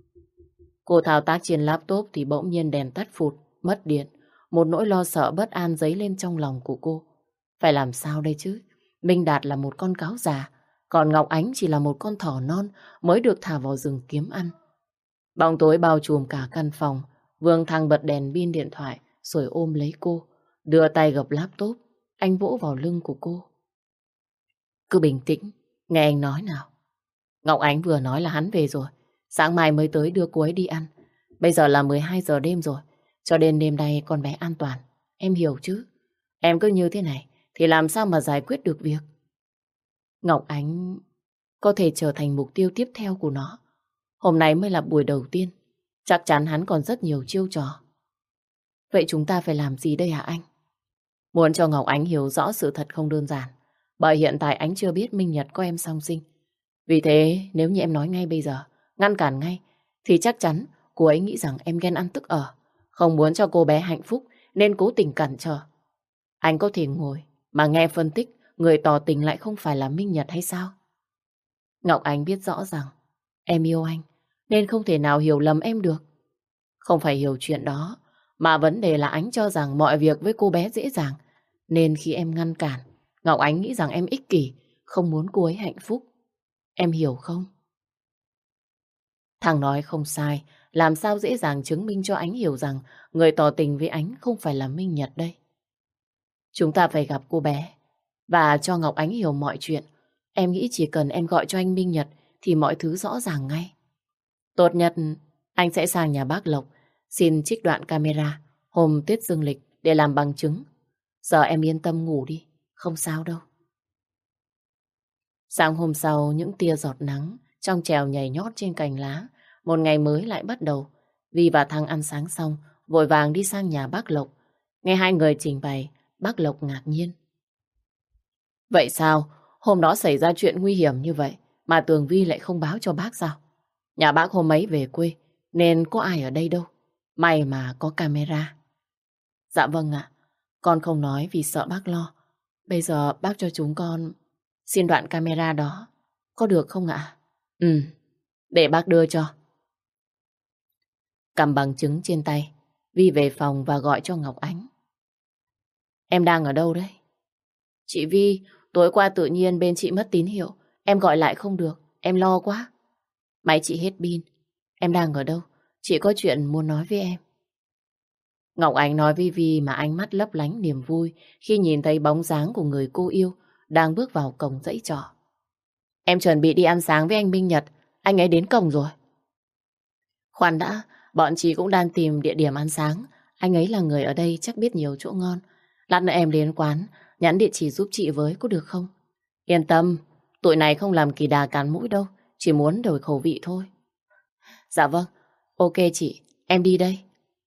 Cô thao tác trên laptop thì bỗng nhiên đèn tắt phụt, mất điện. Một nỗi lo sợ bất an dấy lên trong lòng của cô. Phải làm sao đây chứ? Minh Đạt là một con cáo già, còn Ngọc Ánh chỉ là một con thỏ non mới được thả vào rừng kiếm ăn. Bóng tối bao trùm cả căn phòng. Vương Thăng bật đèn pin điện thoại rồi ôm lấy cô, đưa tay gập laptop. Anh vỗ vào lưng của cô. Cứ bình tĩnh, nghe anh nói nào. Ngọc Ánh vừa nói là hắn về rồi, sáng mai mới tới đưa cô ấy đi ăn. Bây giờ là mười hai giờ đêm rồi, cho đến đêm nay con bé an toàn. Em hiểu chứ? Em cứ như thế này thì làm sao mà giải quyết được việc? Ngọc Ánh có thể trở thành mục tiêu tiếp theo của nó. Hôm nay mới là buổi đầu tiên. Chắc chắn hắn còn rất nhiều chiêu trò. Vậy chúng ta phải làm gì đây hả anh? Muốn cho Ngọc Ánh hiểu rõ sự thật không đơn giản. Bởi hiện tại Ánh chưa biết Minh Nhật có em song sinh. Vì thế nếu như em nói ngay bây giờ, ngăn cản ngay, thì chắc chắn cô ấy nghĩ rằng em ghen ăn tức ở. Không muốn cho cô bé hạnh phúc nên cố tình cản trở. Anh có thể ngồi mà nghe phân tích người tỏ tình lại không phải là Minh Nhật hay sao? Ngọc Ánh biết rõ rằng em yêu anh nên không thể nào hiểu lầm em được. Không phải hiểu chuyện đó, mà vấn đề là Ánh cho rằng mọi việc với cô bé dễ dàng. Nên khi em ngăn cản, Ngọc Ánh nghĩ rằng em ích kỷ, không muốn cô ấy hạnh phúc. Em hiểu không? Thằng nói không sai, làm sao dễ dàng chứng minh cho Ánh hiểu rằng người tỏ tình với Ánh không phải là Minh Nhật đây. Chúng ta phải gặp cô bé và cho Ngọc Ánh hiểu mọi chuyện. Em nghĩ chỉ cần em gọi cho anh Minh Nhật thì mọi thứ rõ ràng ngay. Tốt nhất anh sẽ sang nhà bác Lộc xin trích đoạn camera hôm Tết dương lịch để làm bằng chứng. Giờ em yên tâm ngủ đi, không sao đâu. Sáng hôm sau, những tia giọt nắng trong trèo nhảy nhót trên cành lá. Một ngày mới lại bắt đầu. Vi và Thăng ăn sáng xong, vội vàng đi sang nhà bác Lộc. Nghe hai người trình bày, bác Lộc ngạc nhiên. Vậy sao? Hôm đó xảy ra chuyện nguy hiểm như vậy mà Tường Vi lại không báo cho bác sao? Nhà bác hôm ấy về quê nên có ai ở đây đâu. May mà có camera. Dạ vâng ạ. Con không nói vì sợ bác lo. Bây giờ bác cho chúng con xin đoạn camera đó. Có được không ạ? Ừ, để bác đưa cho. Cầm bằng chứng trên tay, Vi về phòng và gọi cho Ngọc Ánh. Em đang ở đâu đấy? Chị Vi, tối qua tự nhiên bên chị mất tín hiệu. Em gọi lại không được, em lo quá. Máy chị hết pin. Em đang ở đâu? Chị có chuyện muốn nói với em. Ngọc Ánh nói với Vi mà ánh mắt lấp lánh niềm vui khi nhìn thấy bóng dáng của người cô yêu đang bước vào cổng dãy trọ. Em chuẩn bị đi ăn sáng với anh Minh Nhật. Anh ấy đến cổng rồi. Khoan đã, bọn chị cũng đang tìm địa điểm ăn sáng. Anh ấy là người ở đây chắc biết nhiều chỗ ngon. Lát nữa em đến quán, nhắn địa chỉ giúp chị với có được không? Yên tâm, tụi này không làm kỳ đà cắn mũi đâu. Chỉ muốn đổi khẩu vị thôi. Dạ vâng, ok chị, em đi đây.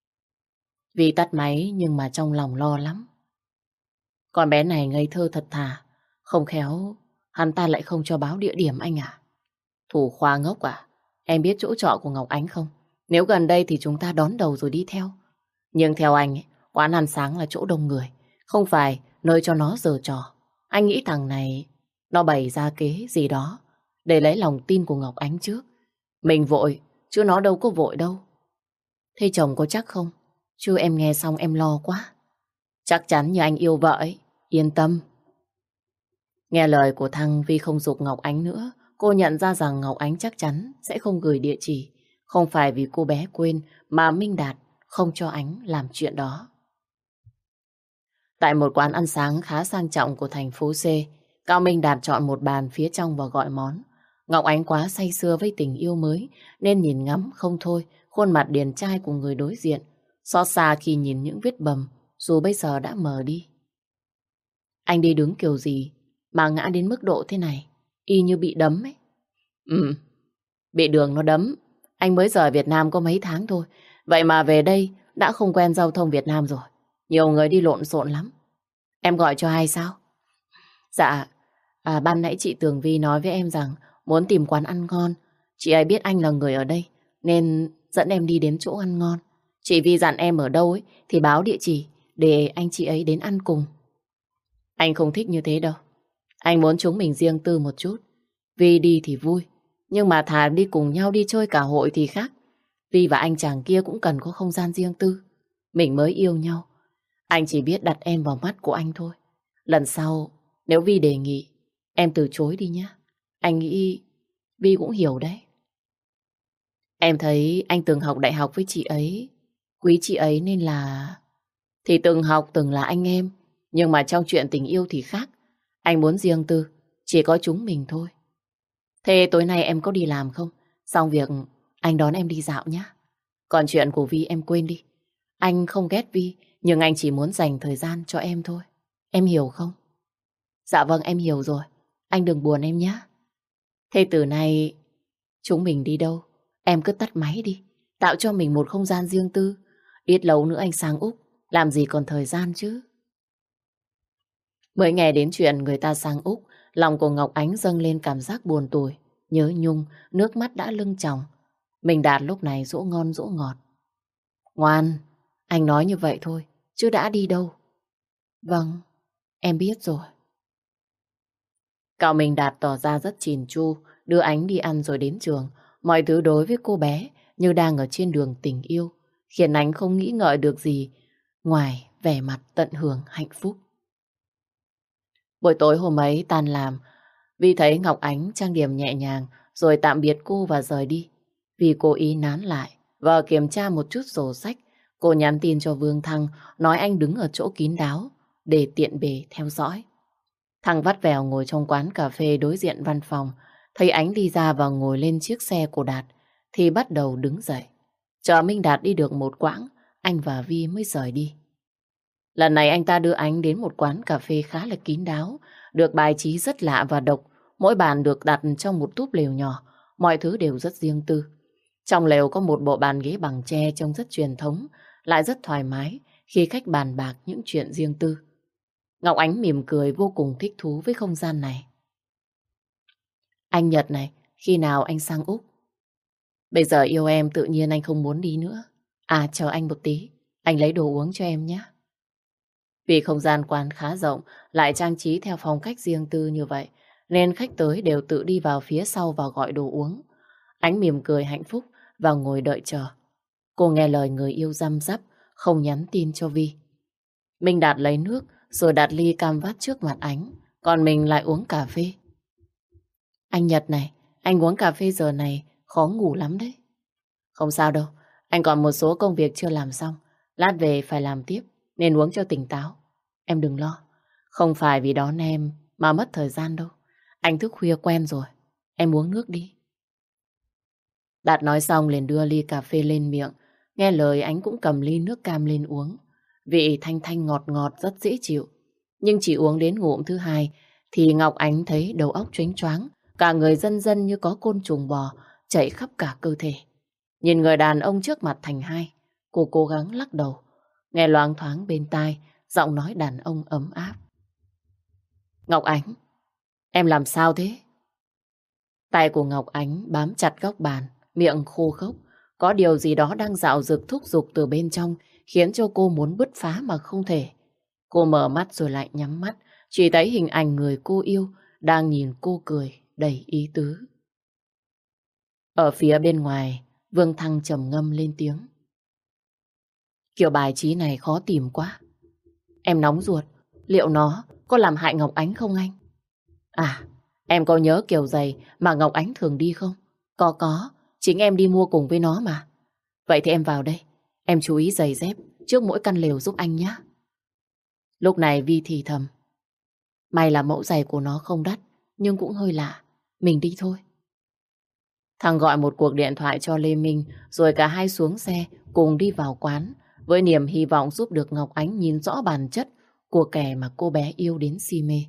Vi tắt máy nhưng mà trong lòng lo lắm. Con bé này ngây thơ thật thà. Không khéo, hắn ta lại không cho báo địa điểm anh à? Thủ khoa ngốc à? Em biết chỗ trọ của Ngọc Ánh không? Nếu gần đây thì chúng ta đón đầu rồi đi theo. Nhưng theo anh, ấy, quán ăn sáng là chỗ đông người. Không phải nơi cho nó giở trò. Anh nghĩ thằng này nó bày ra kế gì đó để lấy lòng tin của Ngọc Ánh trước. Mình vội, chứ nó đâu có vội đâu. Thế chồng có chắc không? Chứ em nghe xong em lo quá. Chắc chắn như anh yêu vợ ấy. Yên tâm. Nghe lời của Thăng Vi không giục Ngọc Ánh nữa. Cô nhận ra rằng Ngọc Ánh chắc chắn sẽ không gửi địa chỉ. Không phải vì cô bé quên mà Minh Đạt không cho Ánh làm chuyện đó. Tại một quán ăn sáng khá sang trọng của thành phố C, Cao Minh Đạt chọn một bàn phía trong và gọi món. Ngọc Ánh quá say sưa với tình yêu mới nên nhìn ngắm không thôi khuôn mặt điển trai của người đối diện. Xót xa khi nhìn những vết bầm dù bây giờ đã mờ đi. Anh đi đứng kiểu gì mà ngã đến mức độ thế này, y như bị đấm ấy. Ừ, bị đường nó đấm. Anh mới rời Việt Nam có mấy tháng thôi. Vậy mà về đây đã không quen giao thông Việt Nam rồi. Nhiều người đi lộn xộn lắm. Em gọi cho ai sao? Dạ, à, ban nãy chị Tường Vi nói với em rằng muốn tìm quán ăn ngon. Chị ấy biết anh là người ở đây nên dẫn em đi đến chỗ ăn ngon. Chị Vi dặn em ở đâu ấy thì báo địa chỉ để anh chị ấy đến ăn cùng. Anh không thích như thế đâu. Anh muốn chúng mình riêng tư một chút. Vi đi thì vui, nhưng mà thà đi cùng nhau đi chơi cả hội thì khác. Vi và anh chàng kia cũng cần có không gian riêng tư. Mình mới yêu nhau. Anh chỉ biết đặt em vào mắt của anh thôi. Lần sau, nếu Vi đề nghị, em từ chối đi nhé. Anh nghĩ Vi cũng hiểu đấy. Em thấy anh từng học đại học với chị ấy. Quý chị ấy nên là... Thì từng học từng là anh em. Nhưng mà trong chuyện tình yêu thì khác. Anh muốn riêng tư, chỉ có chúng mình thôi. Thế tối nay em có đi làm không? Xong việc anh đón em đi dạo nhé. Còn chuyện của Vi em quên đi. Anh không ghét Vi, nhưng anh chỉ muốn dành thời gian cho em thôi. Em hiểu không? Dạ vâng, em hiểu rồi. Anh đừng buồn em nhé. Thế từ nay chúng mình đi đâu? Em cứ tắt máy đi. Tạo cho mình một không gian riêng tư. Ít lâu nữa anh sang Úc. Làm gì còn thời gian chứ? Mới nghe đến chuyện người ta sang Úc, lòng của Ngọc Ánh dâng lên cảm giác buồn tủi, nhớ nhung, nước mắt đã lưng tròng. Mình Đạt lúc này dỗ ngon dỗ ngọt. Ngoan, anh nói như vậy thôi, chứ đã đi đâu. Vâng, em biết rồi. Cậu Mình Đạt tỏ ra rất chỉn chu, đưa Ánh đi ăn rồi đến trường. Mọi thứ đối với cô bé như đang ở trên đường tình yêu, khiến Ánh không nghĩ ngợi được gì ngoài vẻ mặt tận hưởng hạnh phúc. Buổi tối hôm ấy tan làm, Vi thấy Ngọc Ánh trang điểm nhẹ nhàng rồi tạm biệt cô và rời đi. Vi cố ý nán lại và kiểm tra một chút sổ sách. Cô nhắn tin cho Vương Thăng nói anh đứng ở chỗ kín đáo để tiện bề theo dõi. Thăng vắt vẻo ngồi trong quán cà phê đối diện văn phòng. Thấy Ánh đi ra và ngồi lên chiếc xe của Đạt thì bắt đầu đứng dậy. Chờ Minh Đạt đi được một quãng, anh và Vi mới rời đi. Lần này anh ta đưa Ánh đến một quán cà phê khá là kín đáo, được bài trí rất lạ và độc. Mỗi bàn được đặt trong một túp lều nhỏ, mọi thứ đều rất riêng tư. Trong lều có một bộ bàn ghế bằng tre trông rất truyền thống, lại rất thoải mái khi khách bàn bạc những chuyện riêng tư. Ngọc Ánh mỉm cười vô cùng thích thú với không gian này. Anh Nhật này, khi nào anh sang Úc? Bây giờ yêu em tự nhiên anh không muốn đi nữa. À, chờ anh một tí, anh lấy đồ uống cho em nhé. Vì không gian quán khá rộng, lại trang trí theo phong cách riêng tư như vậy, nên khách tới đều tự đi vào phía sau và gọi đồ uống. Ánh mỉm cười hạnh phúc và ngồi đợi chờ. Cô nghe lời người yêu răm rắp, không nhắn tin cho Vi. Minh Đạt lấy nước rồi đặt ly cam vắt trước mặt Ánh, còn mình lại uống cà phê. Anh Nhật này, anh uống cà phê giờ này khó ngủ lắm đấy. Không sao đâu, anh còn một số công việc chưa làm xong, lát về phải làm tiếp, nên uống cho tỉnh táo. Em đừng lo, không phải vì đón em mà mất thời gian đâu. Anh thức khuya quen rồi, em uống nước đi. Đạt nói xong liền đưa ly cà phê lên miệng. Nghe lời anh cũng cầm ly nước cam lên uống. Vị thanh thanh ngọt ngọt rất dễ chịu. Nhưng chỉ uống đến ngụm thứ hai thì Ngọc Ánh thấy đầu óc choáng choáng, cả người dần dần như có côn trùng bò chạy khắp cả cơ thể. Nhìn người đàn ông trước mặt thành hai, cô cố gắng lắc đầu. Nghe loáng thoáng bên tai giọng nói đàn ông ấm áp. Ngọc Ánh, em làm sao thế? Tay của Ngọc Ánh bám chặt góc bàn, miệng khô khốc. Có điều gì đó đang dạo dực thúc giục từ bên trong, khiến cho cô muốn bứt phá mà không thể. Cô mở mắt rồi lại nhắm mắt, chỉ thấy hình ảnh người cô yêu đang nhìn cô cười đầy ý tứ. Ở phía bên ngoài, Vương Thăng trầm ngâm lên tiếng. Kiểu bài trí này khó tìm quá. Em nóng ruột, liệu nó có làm hại Ngọc Ánh không anh? À, em có nhớ kiểu giày mà Ngọc Ánh thường đi không? Có có, chính em đi mua cùng với nó mà. Vậy thì em vào đây, em chú ý giày dép trước mỗi căn lều giúp anh nhé. Lúc này Vi thì thầm. May là mẫu giày của nó không đắt, nhưng cũng hơi lạ. Mình đi thôi. Thằng gọi một cuộc điện thoại cho Lê Minh, rồi cả hai xuống xe cùng đi vào quán, với niềm hy vọng giúp được Ngọc Ánh nhìn rõ bản chất của kẻ mà cô bé yêu đến si mê.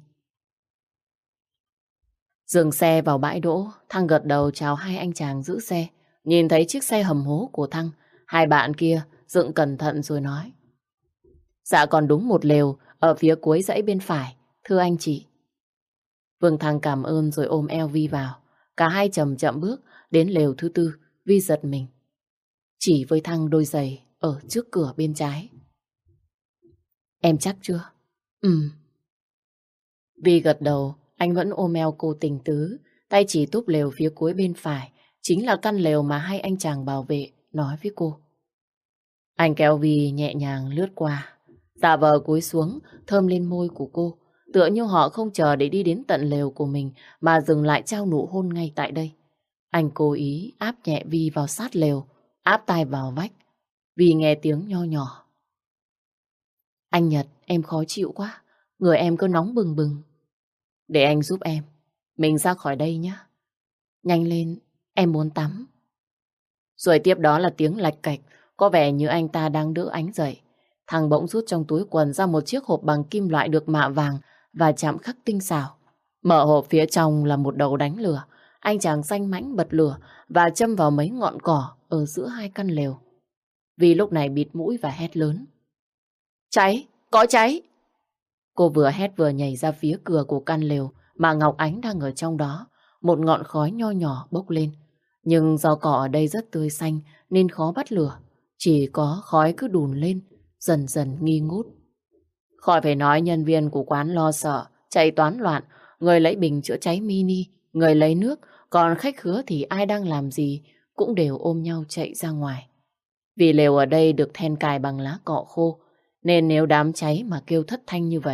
Dừng xe vào bãi đỗ, Thăng gật đầu chào hai anh chàng giữ xe. Nhìn thấy chiếc xe hầm hố của Thăng, hai bạn kia dựng cẩn thận rồi nói. Dạ còn đúng một lều ở phía cuối dãy bên phải, thưa anh chị. Vương Thăng cảm ơn rồi ôm eo Vi vào. Cả hai chậm chậm bước đến lều thứ tư. Vi giật mình, chỉ với Thăng đôi giày ở trước cửa bên trái. Em chắc chưa? Ừ. Vi gật đầu, anh vẫn ôm eo cô tình tứ, tay chỉ túp lều phía cuối bên phải, chính là căn lều mà hai anh chàng bảo vệ nói với cô. Anh kéo Vi nhẹ nhàng lướt qua, giả vờ cúi xuống, thơm lên môi của cô, tựa như họ không chờ để đi đến tận lều của mình mà dừng lại trao nụ hôn ngay tại đây. Anh cố ý áp nhẹ Vi vào sát lều, áp tai vào vách. Vi nghe tiếng nho nhỏ. Anh Nhật, em khó chịu quá, người em cứ nóng bừng bừng. Để anh giúp em, mình ra khỏi đây nhé. Nhanh lên, em muốn tắm. Rồi tiếp đó là tiếng lạch cạch, có vẻ như anh ta đang đỡ Ánh dậy. Thằng bỗng rút trong túi quần ra một chiếc hộp bằng kim loại được mạ vàng và chạm khắc tinh xảo. Mở hộp phía trong là một đầu đánh lửa. Anh chàng xanh mãnh bật lửa và châm vào mấy ngọn cỏ ở giữa hai căn lều. Vì lúc này bịt mũi và hét lớn. Cháy, có cháy! Cô vừa hét vừa nhảy ra phía cửa của căn lều mà Ngọc Ánh đang ở trong đó. Một ngọn khói nho nhỏ bốc lên. Nhưng do cỏ ở đây rất tươi xanh nên khó bắt lửa. Chỉ có khói cứ đùn lên, dần dần nghi ngút. Khỏi phải nói nhân viên của quán lo sợ, chạy toán loạn. Người lấy bình chữa cháy mini, người lấy nước. Còn khách khứa thì ai đang làm gì cũng đều ôm nhau chạy ra ngoài. Vì lều ở đây được then cài bằng lá cọ khô, nên nếu đám cháy mà kêu thất thanh như vậy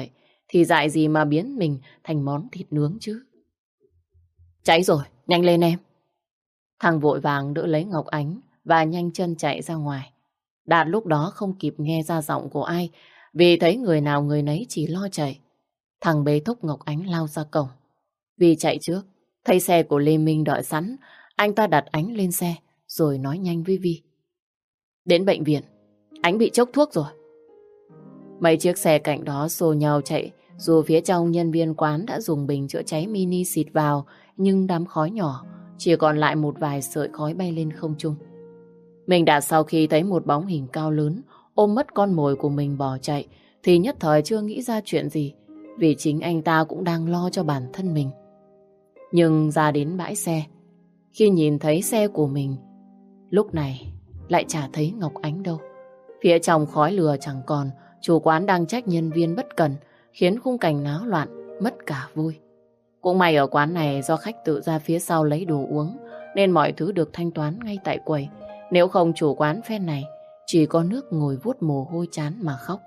thì dại gì mà biến mình thành món thịt nướng chứ. Cháy rồi, nhanh lên em. Thằng vội vàng đỡ lấy Ngọc Ánh và nhanh chân chạy ra ngoài. Đạt lúc đó không kịp nghe ra giọng của ai, vì thấy người nào người nấy chỉ lo chạy. Thằng bế thúc Ngọc Ánh lao ra cổng. Vì chạy trước, thấy xe của Lê Minh đợi sẵn, anh ta đặt Ánh lên xe, rồi nói nhanh với Vi. Đến bệnh viện, Ánh bị chốc thuốc rồi. Mấy chiếc xe cạnh đó xô nhau chạy, dù phía trong nhân viên quán đã dùng bình chữa cháy mini xịt vào, nhưng đám khói nhỏ, chỉ còn lại một vài sợi khói bay lên không trung. Mình đã sau khi thấy một bóng hình cao lớn ôm mất con mồi của mình bỏ chạy, thì nhất thời chưa nghĩ ra chuyện gì, vì chính anh ta cũng đang lo cho bản thân mình. Nhưng ra đến bãi xe, khi nhìn thấy xe của mình, lúc này lại chả thấy Ngọc Ánh đâu. Phía trong khói lửa chẳng còn, chủ quán đang trách nhân viên bất cẩn, khiến khung cảnh náo loạn, mất cả vui. Cũng may ở quán này do khách tự ra phía sau lấy đồ uống, nên mọi thứ được thanh toán ngay tại quầy. Nếu không chủ quán phen này chỉ có nước ngồi vuốt mồ hôi chán mà khóc.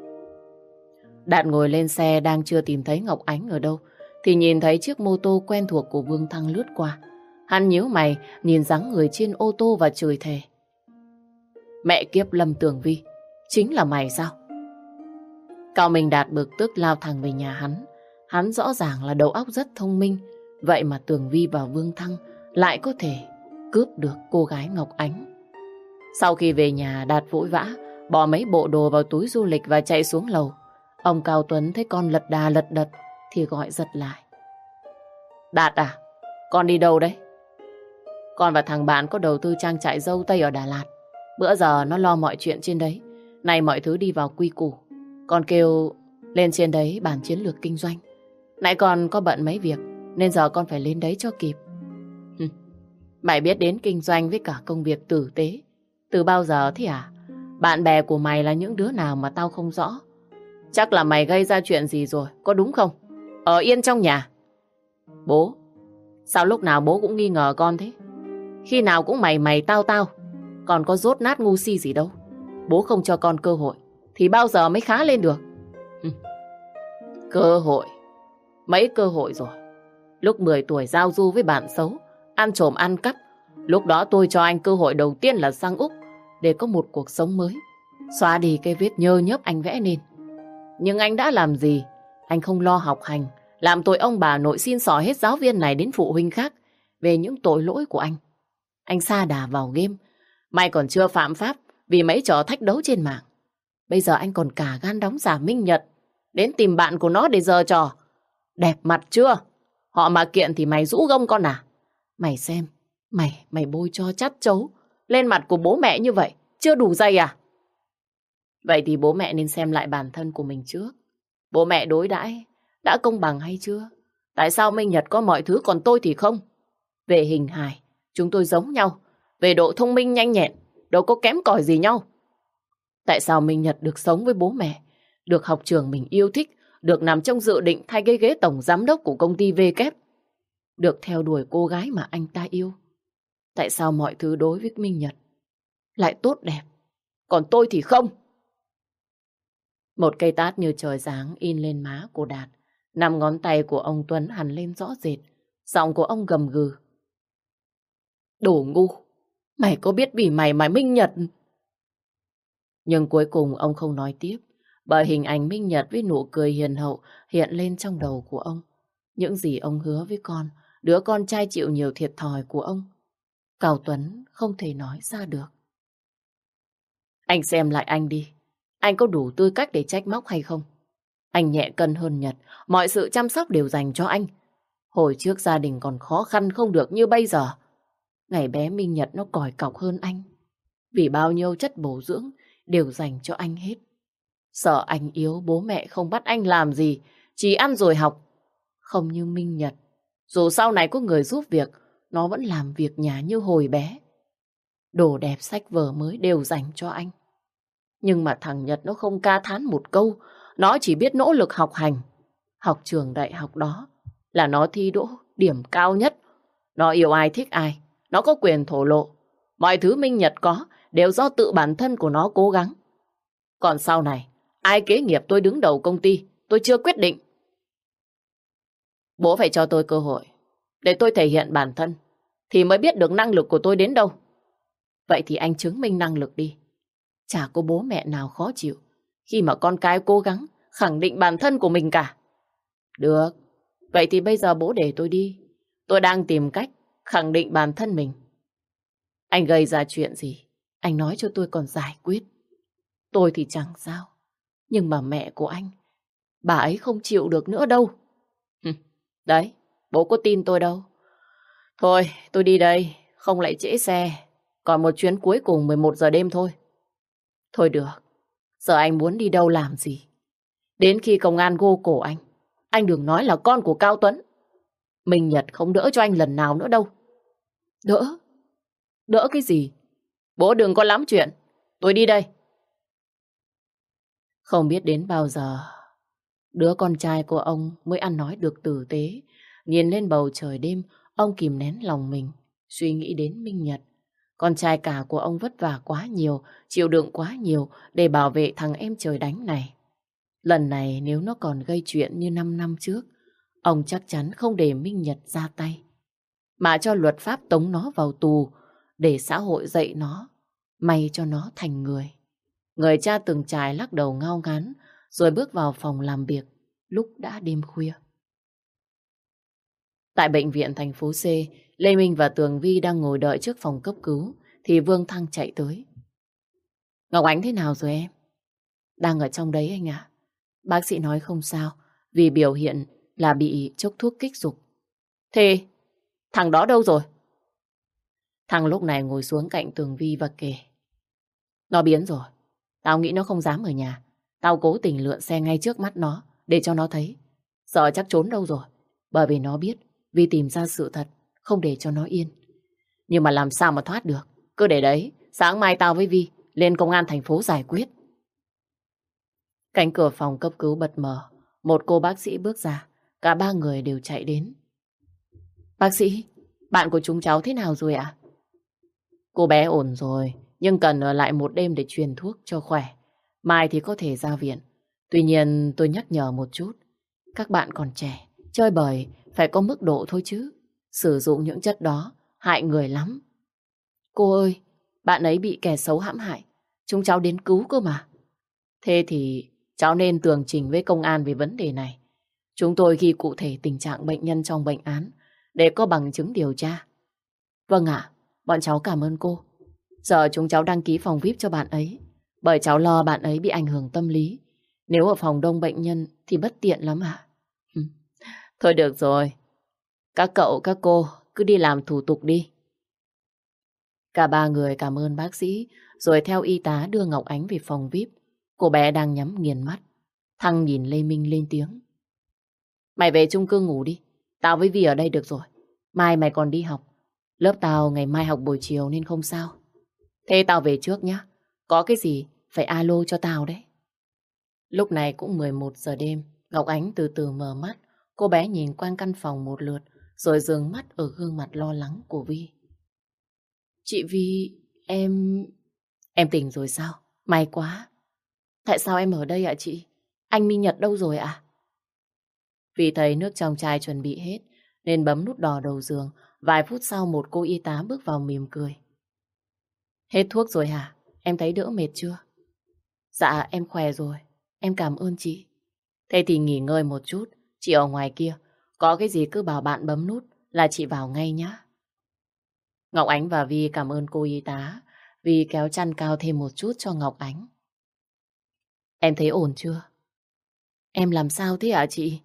Đạt ngồi lên xe đang chưa tìm thấy Ngọc Ánh ở đâu, thì nhìn thấy chiếc mô tô quen thuộc của Vương Thăng lướt qua. Hắn nhíu mày nhìn dáng người trên ô tô và chửi thề. Mẹ kiếp Lâm Tường Vi, chính là mày sao? Cao Minh Đạt bực tức lao thẳng về nhà hắn. Hắn rõ ràng là đầu óc rất thông minh, vậy mà Tường Vi và Vương Thăng lại có thể cướp được cô gái Ngọc Ánh. Sau khi về nhà, Đạt vội vã bỏ mấy bộ đồ vào túi du lịch và chạy xuống lầu. Ông Cao Tuấn thấy con lật đà lật đật thì gọi giật lại. Đạt à, con đi đâu đấy? Con và thằng bạn có đầu tư trang trại dâu tây ở Đà Lạt. Bữa giờ nó lo mọi chuyện trên đấy. Nay mọi thứ đi vào quy củ. Con kêu lên trên đấy bàn chiến lược kinh doanh. Nãy con có bận mấy việc, nên giờ con phải lên đấy cho kịp. Hừ, mày biết đến kinh doanh với cả công việc tử tế từ bao giờ thế à? Bạn bè của mày là những đứa nào mà tao không rõ. Chắc là mày gây ra chuyện gì rồi, có đúng không? Ở yên trong nhà. Bố, sao lúc nào bố cũng nghi ngờ con thế? Khi nào cũng mày mày tao tao. Còn có dốt nát ngu si gì đâu. Bố không cho con cơ hội thì bao giờ mới khá lên được. Hừ. Cơ hội? Mấy cơ hội rồi. Lúc mười tuổi giao du với bạn xấu, ăn trộm ăn cắp. Lúc đó tôi cho anh cơ hội đầu tiên là sang Úc để có một cuộc sống mới, xóa đi cái vết nhơ nhớp anh vẽ nên. Nhưng anh đã làm gì? Anh không lo học hành, làm tội ông bà nội xin xỏ hết giáo viên này đến phụ huynh khác về những tội lỗi của anh. Anh sa đà vào game. May còn chưa phạm pháp vì mấy trò thách đấu trên mạng. Bây giờ anh còn cả gan đóng giả Minh Nhật đến tìm bạn của nó để giở trò. Đẹp mặt chưa? Họ mà kiện thì mày rũ gông con à? Mày xem, mày, mày bôi cho chát chấu lên mặt của bố mẹ như vậy, chưa đủ dày à? Vậy thì bố mẹ nên xem lại bản thân của mình trước. Bố mẹ đối đãi đã công bằng hay chưa? Tại sao Minh Nhật có mọi thứ còn tôi thì không? Về hình hài, chúng tôi giống nhau. Về độ thông minh nhanh nhẹn, đâu có kém cỏi gì nhau. Tại sao Minh Nhật được sống với bố mẹ, được học trường mình yêu thích, được nằm trong dự định thay cái ghế tổng giám đốc của công ty vê kép, được theo đuổi cô gái mà anh ta yêu? Tại sao mọi thứ đối với Minh Nhật lại tốt đẹp, còn tôi thì không? Một cây tát như trời giáng in lên má của Đạt. Năm ngón tay của ông Tuấn hằn lên rõ rệt. Giọng của ông gầm gừ. Đồ ngu, mày có biết vì mày mà Minh Nhật... Nhưng cuối cùng ông không nói tiếp, bởi hình ảnh Minh Nhật với nụ cười hiền hậu hiện lên trong đầu của ông. Những gì ông hứa với con, đứa con trai chịu nhiều thiệt thòi của ông, Cao Tuấn không thể nói ra được. Anh xem lại anh đi. Anh có đủ tư cách để trách móc hay không? Anh nhẹ cân hơn Nhật, mọi sự chăm sóc đều dành cho anh. Hồi trước gia đình còn khó khăn không được như bây giờ. Ngày bé Minh Nhật nó còi cọc hơn anh, vì bao nhiêu chất bổ dưỡng đều dành cho anh hết. Sợ anh yếu, bố mẹ không bắt anh làm gì, chỉ ăn rồi học. Không như Minh Nhật, dù sau này có người giúp việc, nó vẫn làm việc nhà như hồi bé. Đồ đẹp, sách vở mới đều dành cho anh. Nhưng mà thằng Nhật nó không ca thán một câu, nó chỉ biết nỗ lực học hành. Học trường đại học đó là nó thi đỗ điểm cao nhất. Nó yêu ai thích ai, nó có quyền thổ lộ. Mọi thứ Minh Nhật có đều do tự bản thân của nó cố gắng. Còn sau này, ai kế nghiệp tôi đứng đầu công ty, tôi tôi chưa quyết định. Bố phải cho tôi cơ hội để tôi thể hiện bản thân thì mới biết được năng lực của tôi đến đâu. Vậy thì anh chứng minh năng lực đi. Chả có bố mẹ nào khó chịu khi mà con cái cố gắng khẳng định bản thân của mình cả. Được, vậy thì bây giờ bố để tôi đi. Tôi đang tìm cách khẳng định bản thân mình. Anh gây ra chuyện gì, anh nói cho tôi còn giải quyết. Tôi thì chẳng sao, nhưng mà mẹ của anh, bà ấy không chịu được nữa đâu. Hừ, đấy, bố có tin tôi đâu. Thôi, tôi đi đây, không lại trễ xe. Còn một chuyến cuối cùng mười một giờ đêm thôi. Thôi được, giờ anh muốn đi đâu làm gì? Đến khi công an gô cổ anh, anh đừng nói là con của Cao Tuấn. Minh Nhật không đỡ cho anh lần nào nữa đâu. Đỡ? Đỡ cái gì? Bố đừng có lắm chuyện. Tôi đi đây. Không biết đến bao giờ đứa con trai của ông mới ăn nói được tử tế. Nhìn lên bầu trời đêm, ông kìm nén lòng mình, suy nghĩ đến Minh Nhật. Con trai cả của ông vất vả quá nhiều, chịu đựng quá nhiều để bảo vệ thằng em trời đánh này. Lần này nếu nó còn gây chuyện như năm năm trước, ông chắc chắn không để Minh Nhật ra tay, mà cho luật pháp tống nó vào tù để xã hội dạy nó, may cho nó thành người. Người cha từng trải lắc đầu ngao ngán rồi bước vào phòng làm việc lúc đã đêm khuya. Tại bệnh viện thành phố C, Lê Minh và Tường Vi đang ngồi đợi trước phòng cấp cứu thì Vương Thăng chạy tới. Ngọc Ánh thế nào rồi em? Đang ở trong đấy anh ạ. Bác sĩ nói không sao vì biểu hiện là bị chốc thuốc kích dục. Thế thằng đó đâu rồi? Thằng lúc này ngồi xuống cạnh Tường Vi và kể. Nó biến rồi. Tao nghĩ nó không dám ở nhà. Tao cố tình lượn xe ngay trước mắt nó để cho nó thấy. Sợ chắc trốn đâu rồi. Bởi vì nó biết Vi tìm ra sự thật, không để cho nó yên. Nhưng mà làm sao mà thoát được. Cứ để đấy, sáng mai tao với Vi lên công an thành phố giải quyết. Cánh cửa phòng cấp cứu bật mở. Một cô bác sĩ bước ra. Cả ba người đều chạy đến. Bác sĩ, bạn của chúng cháu thế nào rồi ạ? Cô bé ổn rồi, nhưng cần ở lại một đêm để truyền thuốc cho khỏe. Mai thì có thể ra viện. Tuy nhiên tôi nhắc nhở một chút. Các bạn còn trẻ, chơi bời phải có mức độ thôi chứ. Sử dụng những chất đó hại người lắm. Cô ơi, bạn ấy bị kẻ xấu hãm hại. Chúng cháu đến cứu cơ mà. Thế thì cháu nên tường trình với công an về vấn đề này. Chúng tôi ghi cụ thể tình trạng bệnh nhân trong bệnh án để có bằng chứng điều tra. Vâng ạ, bọn cháu cảm ơn cô. Giờ chúng cháu đăng ký phòng vi ai pi cho bạn ấy, bởi cháu lo bạn ấy bị ảnh hưởng tâm lý. Nếu ở phòng đông bệnh nhân thì bất tiện lắm ạ. Ừ. Thôi được rồi. Các cậu, các cô cứ đi làm thủ tục đi. Cả ba người cảm ơn bác sĩ, rồi theo y tá đưa Ngọc Ánh về phòng vi ai pi. Cô bé đang nhắm nghiền mắt. Thăng nhìn Lê Minh lên tiếng. Mày về chung cư ngủ đi. Tao với Vi ở đây được rồi. Mai mày còn đi học. Lớp tao ngày mai học buổi chiều nên không sao. Thế tao về trước nhá. Có cái gì phải alo cho tao đấy. Lúc này cũng mười một giờ đêm. Ngọc Ánh từ từ mở mắt. Cô bé nhìn quanh căn phòng một lượt rồi dừng mắt ở gương mặt lo lắng của Vi. Chị Vi, em... Em tỉnh rồi sao? May quá. Tại sao em ở đây ạ chị? Anh Minh Nhật đâu rồi ạ? Vì thấy nước trong chai chuẩn bị hết nên bấm nút đỏ đầu giường. Vài phút sau một cô y tá bước vào mỉm cười. Hết thuốc rồi hả? Em thấy đỡ mệt chưa? Dạ em khỏe rồi. Em cảm ơn chị. Thế thì nghỉ ngơi một chút. Chị ở ngoài kia. Có cái gì cứ bảo bạn bấm nút là chị vào ngay nhá. Ngọc Ánh và Vi cảm ơn cô y tá. Vi kéo chăn cao thêm một chút cho Ngọc Ánh. Em thấy ổn chưa? Em làm sao thế hả chị?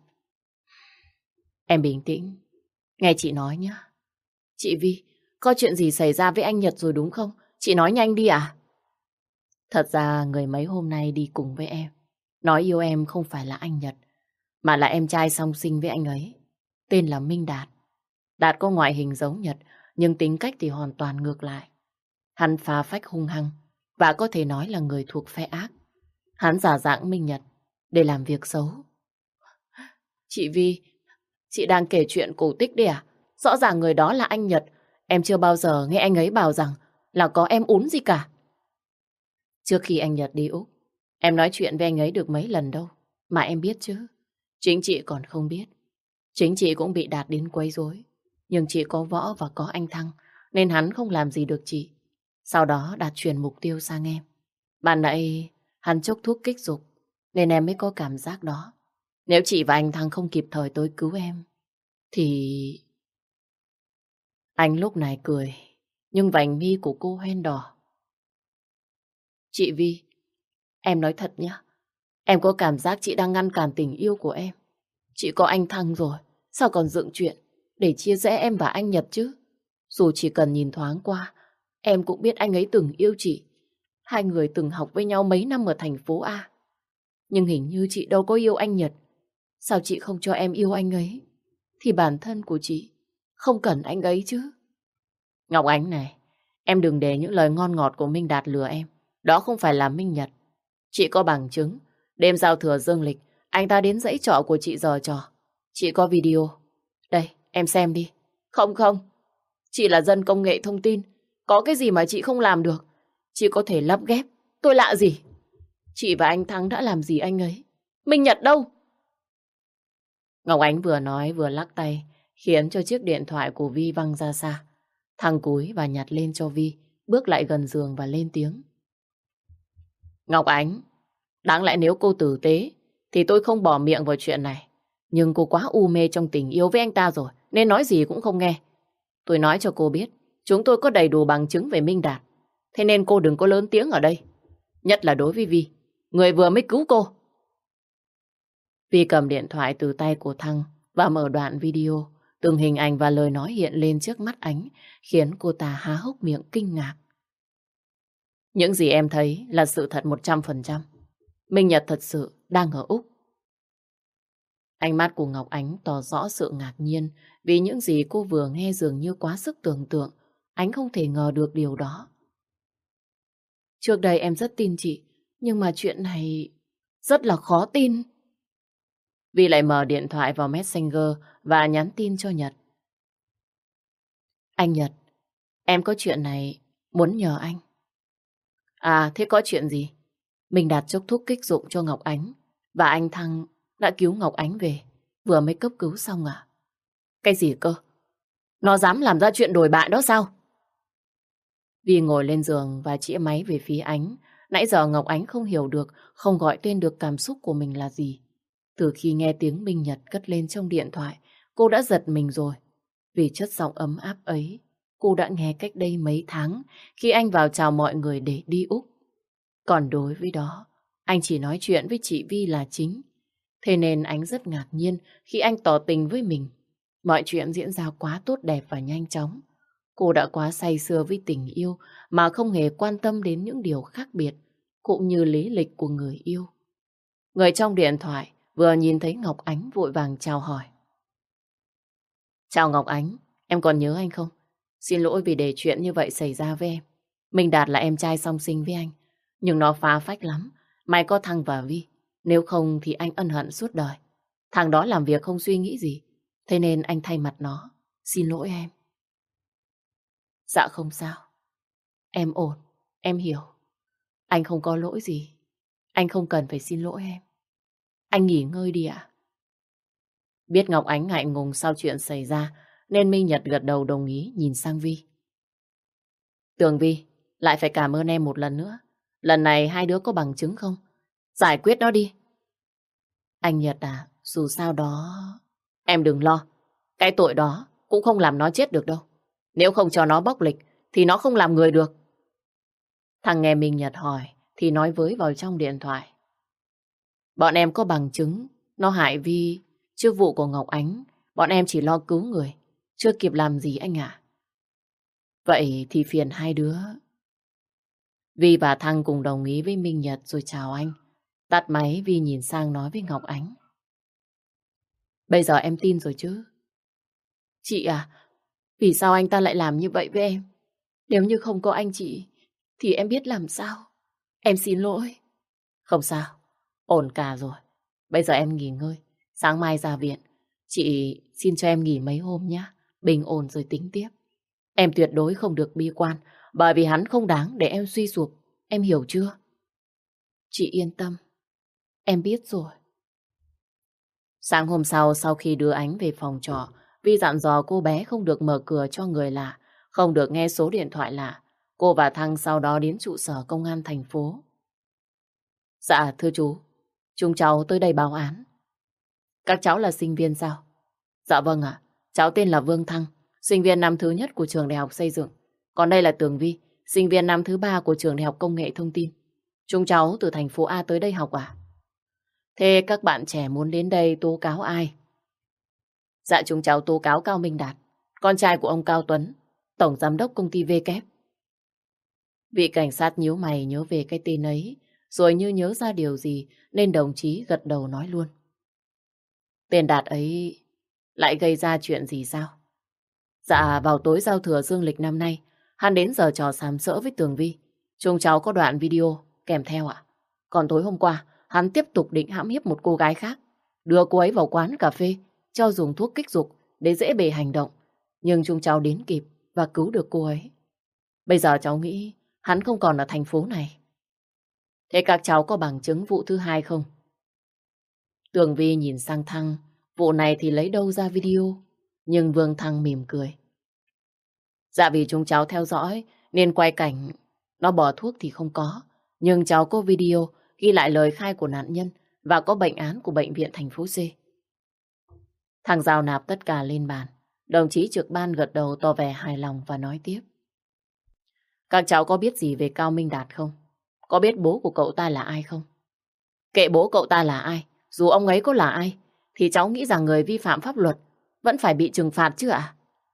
Em bình tĩnh. Nghe chị nói nhá. Chị Vi, có chuyện gì xảy ra với anh Nhật rồi đúng không? Chị nói nhanh đi ạ. Thật ra người mấy hôm nay đi cùng với em nói yêu em không phải là anh Nhật, mà là em trai song sinh với anh ấy. Tên là Minh Đạt. Đạt có ngoại hình giống Nhật, nhưng tính cách thì hoàn toàn ngược lại. Hắn phá phách hung hăng và có thể nói là người thuộc phe ác. Hắn giả dạng Minh Nhật để làm việc xấu. Chị Vi, chị đang kể chuyện cổ tích đấy à? Rõ ràng người đó là anh Nhật. Em chưa bao giờ nghe anh ấy bảo rằng là có em ún gì cả. Trước khi anh Nhật đi Úc, em nói chuyện với anh ấy được mấy lần đâu mà em biết chứ. Chính chị còn không biết. Chính chị cũng bị Đạt đến quấy rối. Nhưng chị có Võ và có anh Thăng, nên hắn không làm gì được chị. Sau đó Đạt chuyển mục tiêu sang em. Ban nãy hắn chốc thuốc kích dục, nên em mới có cảm giác đó. Nếu chị và anh Thăng không kịp thời tới cứu em, thì... Anh lúc này cười, nhưng vành mi của cô hoen đỏ. Chị Vi, em nói thật nhé. Em có cảm giác chị đang ngăn cản tình yêu của em. Chị có anh Thăng rồi, sao còn dựng chuyện để chia rẽ em và anh Nhật chứ? Dù chỉ cần nhìn thoáng qua, em cũng biết anh ấy từng yêu chị. Hai người từng học với nhau mấy năm ở thành phố A. Nhưng hình như chị đâu có yêu anh Nhật. Sao chị không cho em yêu anh ấy? Thì bản thân của chị không cần anh ấy chứ. Ngọc Ánh này, em đừng để những lời ngon ngọt của Minh Đạt lừa em. Đó không phải là Minh Nhật. Chị có bằng chứng. Đêm giao thừa dương lịch, anh ta đến dãy trọ của chị giở trò. Chị có video. Đây, em xem đi. Không không, chị là dân công nghệ thông tin. Có cái gì mà chị không làm được? Chị có thể lắp ghép. Tôi lạ gì? Chị và anh Thắng đã làm gì anh ấy? Minh Nhật đâu? Ngọc Ánh vừa nói vừa lắc tay, khiến cho chiếc điện thoại của Vi văng ra xa. Thằng cúi và nhặt lên cho Vi, bước lại gần giường và lên tiếng. Ngọc Ánh, đáng lẽ nếu cô tử tế, thì tôi không bỏ miệng vào chuyện này. Nhưng cô quá u mê trong tình yêu với anh ta rồi, nên nói gì cũng không nghe. Tôi nói cho cô biết, chúng tôi có đầy đủ bằng chứng về Minh Đạt. Thế nên cô đừng có lớn tiếng ở đây. Nhất là đối với Vi, người vừa mới cứu cô. Vi cầm điện thoại từ tay của Thăng và mở đoạn video. Từng hình ảnh và lời nói hiện lên trước mắt Ánh, khiến cô ta há hốc miệng kinh ngạc. Những gì em thấy là sự thật một trăm phần trăm. Minh Nhật thật sự đang ở Úc. Ánh mắt của Ngọc Ánh tỏ rõ sự ngạc nhiên vì những gì cô vừa nghe dường như quá sức tưởng tượng. Ánh không thể ngờ được điều đó. Trước đây em rất tin chị, nhưng mà chuyện này rất là khó tin. Vi lại mở điện thoại vào Messenger và nhắn tin cho Nhật. Anh Nhật, em có chuyện này muốn nhờ anh. À, thế có chuyện gì? Mình đặt chốc thuốc kích dục cho Ngọc Ánh và anh Thăng đã cứu Ngọc Ánh về, vừa mới cấp cứu xong à? Cái gì cơ? Nó dám làm ra chuyện đồi bại đó sao? Vi ngồi lên giường và chĩa máy về phía Ánh. Nãy giờ Ngọc Ánh không hiểu được, không gọi tên được cảm xúc của mình là gì. Từ khi nghe tiếng Minh Nhật cất lên trong điện thoại, cô đã giật mình rồi. Vì chất giọng ấm áp ấy, cô đã nghe cách đây mấy tháng khi anh vào chào mọi người để đi Úc. Còn đối với đó, anh chỉ nói chuyện với chị Vi là chính. Thế nên anh rất ngạc nhiên khi anh tỏ tình với mình. Mọi chuyện diễn ra quá tốt đẹp và nhanh chóng. Cô đã quá say sưa với tình yêu mà không hề quan tâm đến những điều khác biệt, cũng như lý lịch của người yêu. Người trong điện thoại vừa nhìn thấy Ngọc Ánh vội vàng chào hỏi. Chào Ngọc Ánh, em còn nhớ anh không? Xin lỗi vì để chuyện như vậy xảy ra với em. Minh Đạt là em trai song sinh với anh, nhưng nó phá phách lắm. May có Thăng và Vi, nếu không thì anh ân hận suốt đời. Thằng đó làm việc không suy nghĩ gì, thế nên anh thay mặt nó. Xin lỗi em. Dạ không sao. Em ổn, em hiểu. Anh không có lỗi gì. Anh không cần phải xin lỗi em. Anh nghỉ ngơi đi ạ. Biết Ngọc Ánh ngại ngùng sau chuyện xảy ra, nên Minh Nhật gật đầu đồng ý nhìn sang Vi. Tường Vi, lại phải cảm ơn em một lần nữa. Lần này hai đứa có bằng chứng không? Giải quyết nó đi. Anh Nhật à, dù sao đó... Em đừng lo, cái tội đó cũng không làm nó chết được đâu. Nếu không cho nó bóc lịch, thì nó không làm người được. Thằng nghe Minh Nhật hỏi, thì nói với vào trong điện thoại. Bọn em có bằng chứng, nó hại Vi, chứ vụ của Ngọc Ánh, bọn em chỉ lo cứu người, chưa kịp làm gì anh ạ. Vậy thì phiền hai đứa. Vi và Thăng cùng đồng ý với Minh Nhật rồi chào anh. Tắt máy, Vi nhìn sang nói với Ngọc Ánh. Bây giờ em tin rồi chứ? Chị à, vì sao anh ta lại làm như vậy với em? Nếu như không có anh chị, thì em biết làm sao. Em xin lỗi. Không sao, ổn cả rồi. Bây giờ em nghỉ ngơi, sáng mai ra viện. Chị xin cho em nghỉ mấy hôm nhé. Bình ổn rồi tính tiếp. Em tuyệt đối không được bi quan, bởi vì hắn không đáng để em suy sụp. Em hiểu chưa? Chị yên tâm, em biết rồi. Sáng hôm sau, sau khi đưa Ánh về phòng trọ, Vi dặn dò cô bé không được mở cửa cho người lạ, không được nghe số điện thoại lạ. Cô và Thăng sau đó đến trụ sở công an thành phố. Dạ, thưa chú, chúng cháu tới đây báo án. Các cháu là sinh viên sao? Dạ vâng ạ, cháu tên là Vương Thăng, sinh viên năm thứ nhất của trường Đại học Xây dựng. Còn đây là Tường Vi, sinh viên năm thứ ba của trường Đại học Công nghệ Thông tin. Chúng cháu từ thành phố A tới đây học à? Thế các bạn trẻ muốn đến đây tố cáo ai? Dạ chúng cháu tố cáo Cao Minh Đạt, con trai của ông Cao Tuấn, tổng giám đốc công ty vê kép. Vị cảnh sát nhíu mày nhớ về cái tên ấy, rồi như nhớ ra điều gì nên đồng chí gật đầu nói luôn. Tên Đạt ấy lại gây ra chuyện gì sao? Dạ vào tối giao thừa dương lịch năm nay, hắn đến giờ trò sàm sỡ với Tường Vi. Chúng cháu có đoạn video kèm theo ạ. Còn tối hôm qua, hắn tiếp tục định hãm hiếp một cô gái khác, đưa cô ấy vào quán cà phê, cho dùng thuốc kích dục để dễ bề hành động. Nhưng chúng cháu đến kịp và cứu được cô ấy. Bây giờ cháu nghĩ hắn không còn ở thành phố này. Thế các cháu có bằng chứng vụ thứ hai không? Tường Vi nhìn sang Thăng, vụ này thì lấy đâu ra video? Nhưng Vương Thăng mỉm cười. Dạ vì chúng cháu theo dõi nên quay cảnh nó bỏ thuốc thì không có. Nhưng cháu có video ghi lại lời khai của nạn nhân và có bệnh án của bệnh viện thành phố C. Thằng giao nạp tất cả lên bàn. Đồng chí trực ban gật đầu tỏ vẻ hài lòng và nói tiếp. Các cháu có biết gì về Cao Minh Đạt không? Có biết bố của cậu ta là ai không? Kệ bố cậu ta là ai, dù ông ấy có là ai, thì cháu nghĩ rằng người vi phạm pháp luật vẫn phải bị trừng phạt chứ ạ?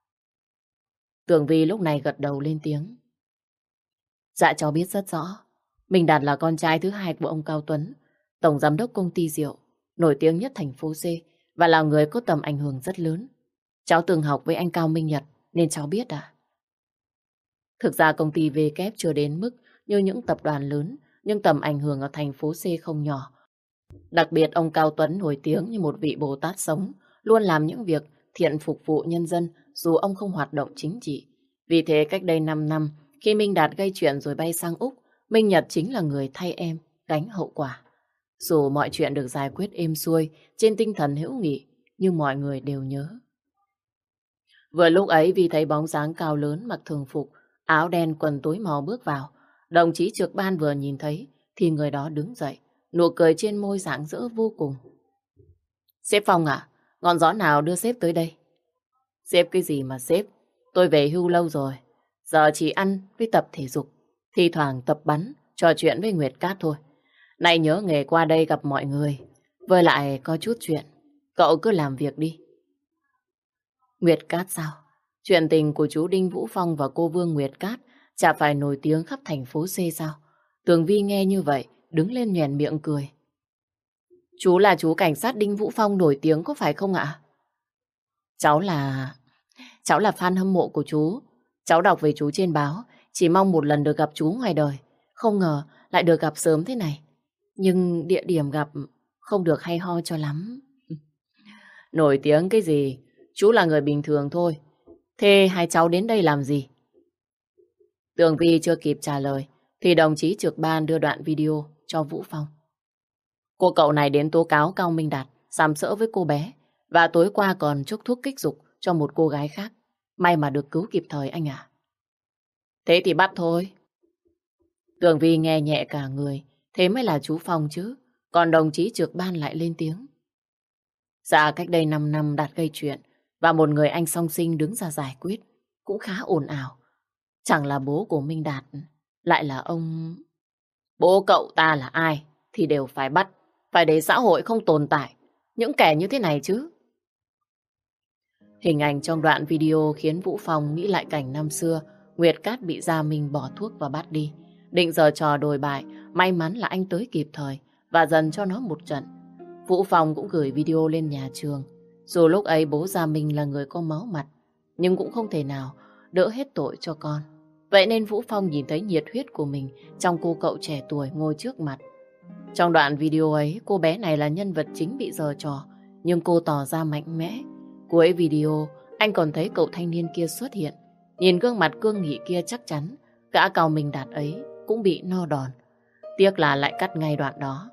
Tường Vi lúc này gật đầu lên tiếng. Dạ cháu biết rất rõ. Minh Đạt là con trai thứ hai của ông Cao Tuấn, tổng giám đốc công ty rượu, nổi tiếng nhất thành phố C và là người có tầm ảnh hưởng rất lớn. Cháu từng học với anh Cao Minh Nhật nên cháu biết à. Thực ra công ty vê kép chưa đến mức như những tập đoàn lớn, nhưng tầm ảnh hưởng ở thành phố C không nhỏ. Đặc biệt ông Cao Tuấn nổi tiếng như một vị Bồ Tát sống, luôn làm những việc thiện phục vụ nhân dân dù ông không hoạt động chính trị. Vì thế cách đây năm năm, khi Minh Đạt gây chuyện rồi bay sang Úc, Minh Nhật chính là người thay em gánh hậu quả. Dù mọi chuyện được giải quyết êm xuôi trên tinh thần hữu nghị, nhưng mọi người đều nhớ. Vừa lúc ấy vì thấy bóng dáng cao lớn mặc thường phục, áo đen quần tối màu bước vào. Đồng chí trực ban vừa nhìn thấy thì người đó đứng dậy, nụ cười trên môi rạng rỡ vô cùng. Sếp Phong à, ngọn gió nào đưa sếp tới đây? Sếp cái gì mà sếp, tôi về hưu lâu rồi. Giờ chỉ ăn với tập thể dục, thi thoảng tập bắn, trò chuyện với Nguyệt Cát thôi. Này nhớ nghề qua đây gặp mọi người, với lại có chút chuyện, cậu cứ làm việc đi. Nguyệt Cát sao? Chuyện tình của chú Đinh Vũ Phong và cô Vương Nguyệt Cát chả phải nổi tiếng khắp thành phố C sao? Tường Vi nghe như vậy, đứng lên nhoẻn miệng cười. Chú là chú cảnh sát Đinh Vũ Phong nổi tiếng có phải không ạ? Cháu là... Cháu là fan hâm mộ của chú. Cháu đọc về chú trên báo, chỉ mong một lần được gặp chú ngoài đời. Không ngờ lại được gặp sớm thế này. Nhưng địa điểm gặp không được hay ho cho lắm. Nổi tiếng cái gì? Chú là người bình thường thôi. Thế hai cháu đến đây làm gì? Tường Vi chưa kịp trả lời thì đồng chí trực ban đưa đoạn video cho Vũ Phong. Cô cậu này đến tố cáo Cao Minh Đạt sàm sỡ với cô bé và tối qua còn chúc thuốc kích dục cho một cô gái khác. May mà được cứu kịp thời anh à. Thế thì bắt thôi. Tường Vi nghe nhẹ cả người, thế mới là chú Phong chứ. Còn đồng chí trực ban lại lên tiếng. Dạ cách đây năm năm Đạt gây chuyện và một người anh song sinh đứng ra giải quyết, cũng khá ồn ào. Chẳng là bố của Minh Đạt, lại là ông... Bố cậu ta là ai thì đều phải bắt, phải để xã hội không tồn tại những kẻ như thế này chứ. Hình ảnh trong đoạn video khiến Vũ Phong nghĩ lại cảnh năm xưa Nguyệt Cát bị Gia Minh bỏ thuốc và bắt đi. Định giờ trò đồi bại, may mắn là anh tới kịp thời và dần cho nó một trận. Vũ Phong cũng gửi video lên nhà trường. Dù lúc ấy bố Gia Minh là người có máu mặt, nhưng cũng không thể nào đỡ hết tội cho con. Vậy nên Vũ Phong nhìn thấy nhiệt huyết của mình trong cô cậu trẻ tuổi ngồi trước mặt. Trong đoạn video ấy, cô bé này là nhân vật chính bị giở trò, nhưng cô tỏ ra mạnh mẽ. Cuối video, anh còn thấy cậu thanh niên kia xuất hiện. Nhìn gương mặt cương nghị kia chắc chắn gã Cao Minh Đạt ấy cũng bị no đòn. Tiếc là lại cắt ngay đoạn đó.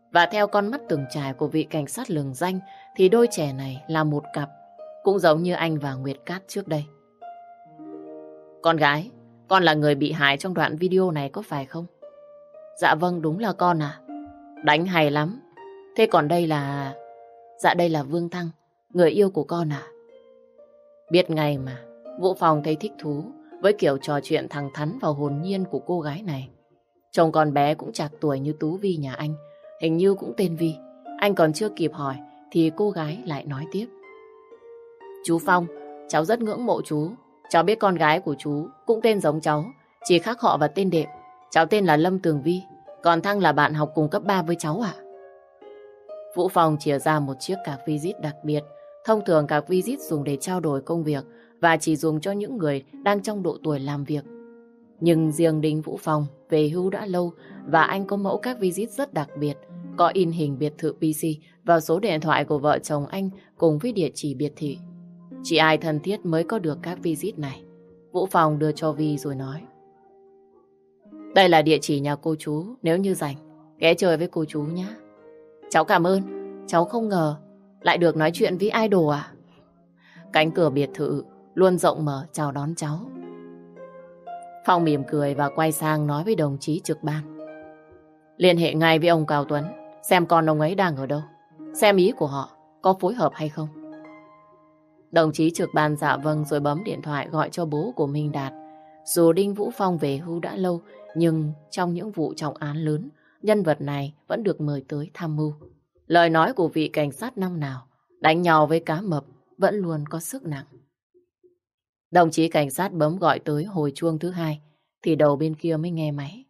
Và theo con mắt từng trải của vị cảnh sát lừng danh thì đôi trẻ này là một cặp, cũng giống như anh và Nguyệt Cát trước đây. Con gái, con là người bị hại trong đoạn video này có phải không? Dạ vâng, đúng là con à. Đánh hay lắm. Thế còn đây là... Dạ đây là Vương Thăng, người yêu của con à? Biết ngay mà, Vũ Phong thấy thích thú với kiểu trò chuyện thẳng thắn và hồn nhiên của cô gái này. Chồng con bé cũng chạc tuổi như Tú Vi nhà anh, hình như cũng tên Vi. Anh còn chưa kịp hỏi thì cô gái lại nói tiếp. Chú Phong, cháu rất ngưỡng mộ chú. Cháu biết con gái của chú cũng tên giống cháu, chỉ khác họ và tên đệm. Cháu tên là Lâm Tường Vi, còn Thăng là bạn học cùng cấp ba với cháu ạ. Vũ Phong chìa ra một chiếc cạc visit đặc biệt. Thông thường cạc visit dùng để trao đổi công việc và chỉ dùng cho những người đang trong độ tuổi làm việc. Nhưng riêng Đinh Vũ Phong về hưu đã lâu và anh có mẫu các visit rất đặc biệt, có in hình biệt thự pê xê và số điện thoại của vợ chồng anh cùng với địa chỉ biệt thị. Chỉ ai thân thiết mới có được các visit này. Vũ Phong đưa cho Vi rồi nói. Đây là địa chỉ nhà cô chú, nếu như rảnh, ghé chơi với cô chú nhé. Cháu cảm ơn, cháu không ngờ lại được nói chuyện với idol à. Cánh cửa biệt thự luôn rộng mở chào đón cháu. Phong mỉm cười và quay sang nói với đồng chí trực ban. Liên hệ ngay với ông Cao Tuấn, xem con ông ấy đang ở đâu, xem ý của họ có phối hợp hay không. Đồng chí trực ban dạ vâng rồi bấm điện thoại gọi cho bố của Minh Đạt. Dù Đinh Vũ Phong về hưu đã lâu, nhưng trong những vụ trọng án lớn, nhân vật này vẫn được mời tới tham mưu. Lời nói của vị cảnh sát năm nào, đánh nhau với cá mập vẫn luôn có sức nặng. Đồng chí cảnh sát bấm gọi tới hồi chuông thứ hai, thì đầu bên kia mới nghe máy.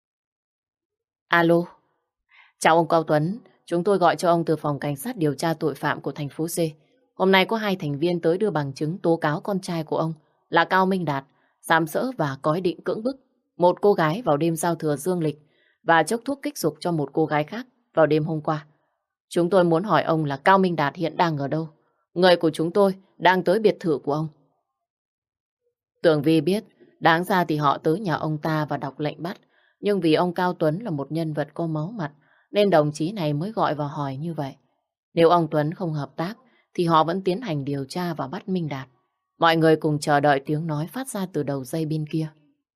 Alo, chào ông Cao Tuấn, chúng tôi gọi cho ông từ phòng cảnh sát điều tra tội phạm của thành phố C. Hôm nay có hai thành viên tới đưa bằng chứng tố cáo con trai của ông là Cao Minh Đạt sàm sỡ và có ý định cưỡng bức một cô gái vào đêm giao thừa dương lịch và chốc thuốc kích dục cho một cô gái khác vào đêm hôm qua. Chúng tôi muốn hỏi ông là Cao Minh Đạt hiện đang ở đâu? Người của chúng tôi đang tới biệt thự của ông. Tường Vi biết, đáng ra thì họ tới nhà ông ta và đọc lệnh bắt, nhưng vì ông Cao Tuấn là một nhân vật có máu mặt, nên đồng chí này mới gọi vào hỏi như vậy. Nếu ông Tuấn không hợp tác, thì họ vẫn tiến hành điều tra và bắt Minh Đạt. Mọi người cùng chờ đợi tiếng nói phát ra từ đầu dây bên kia.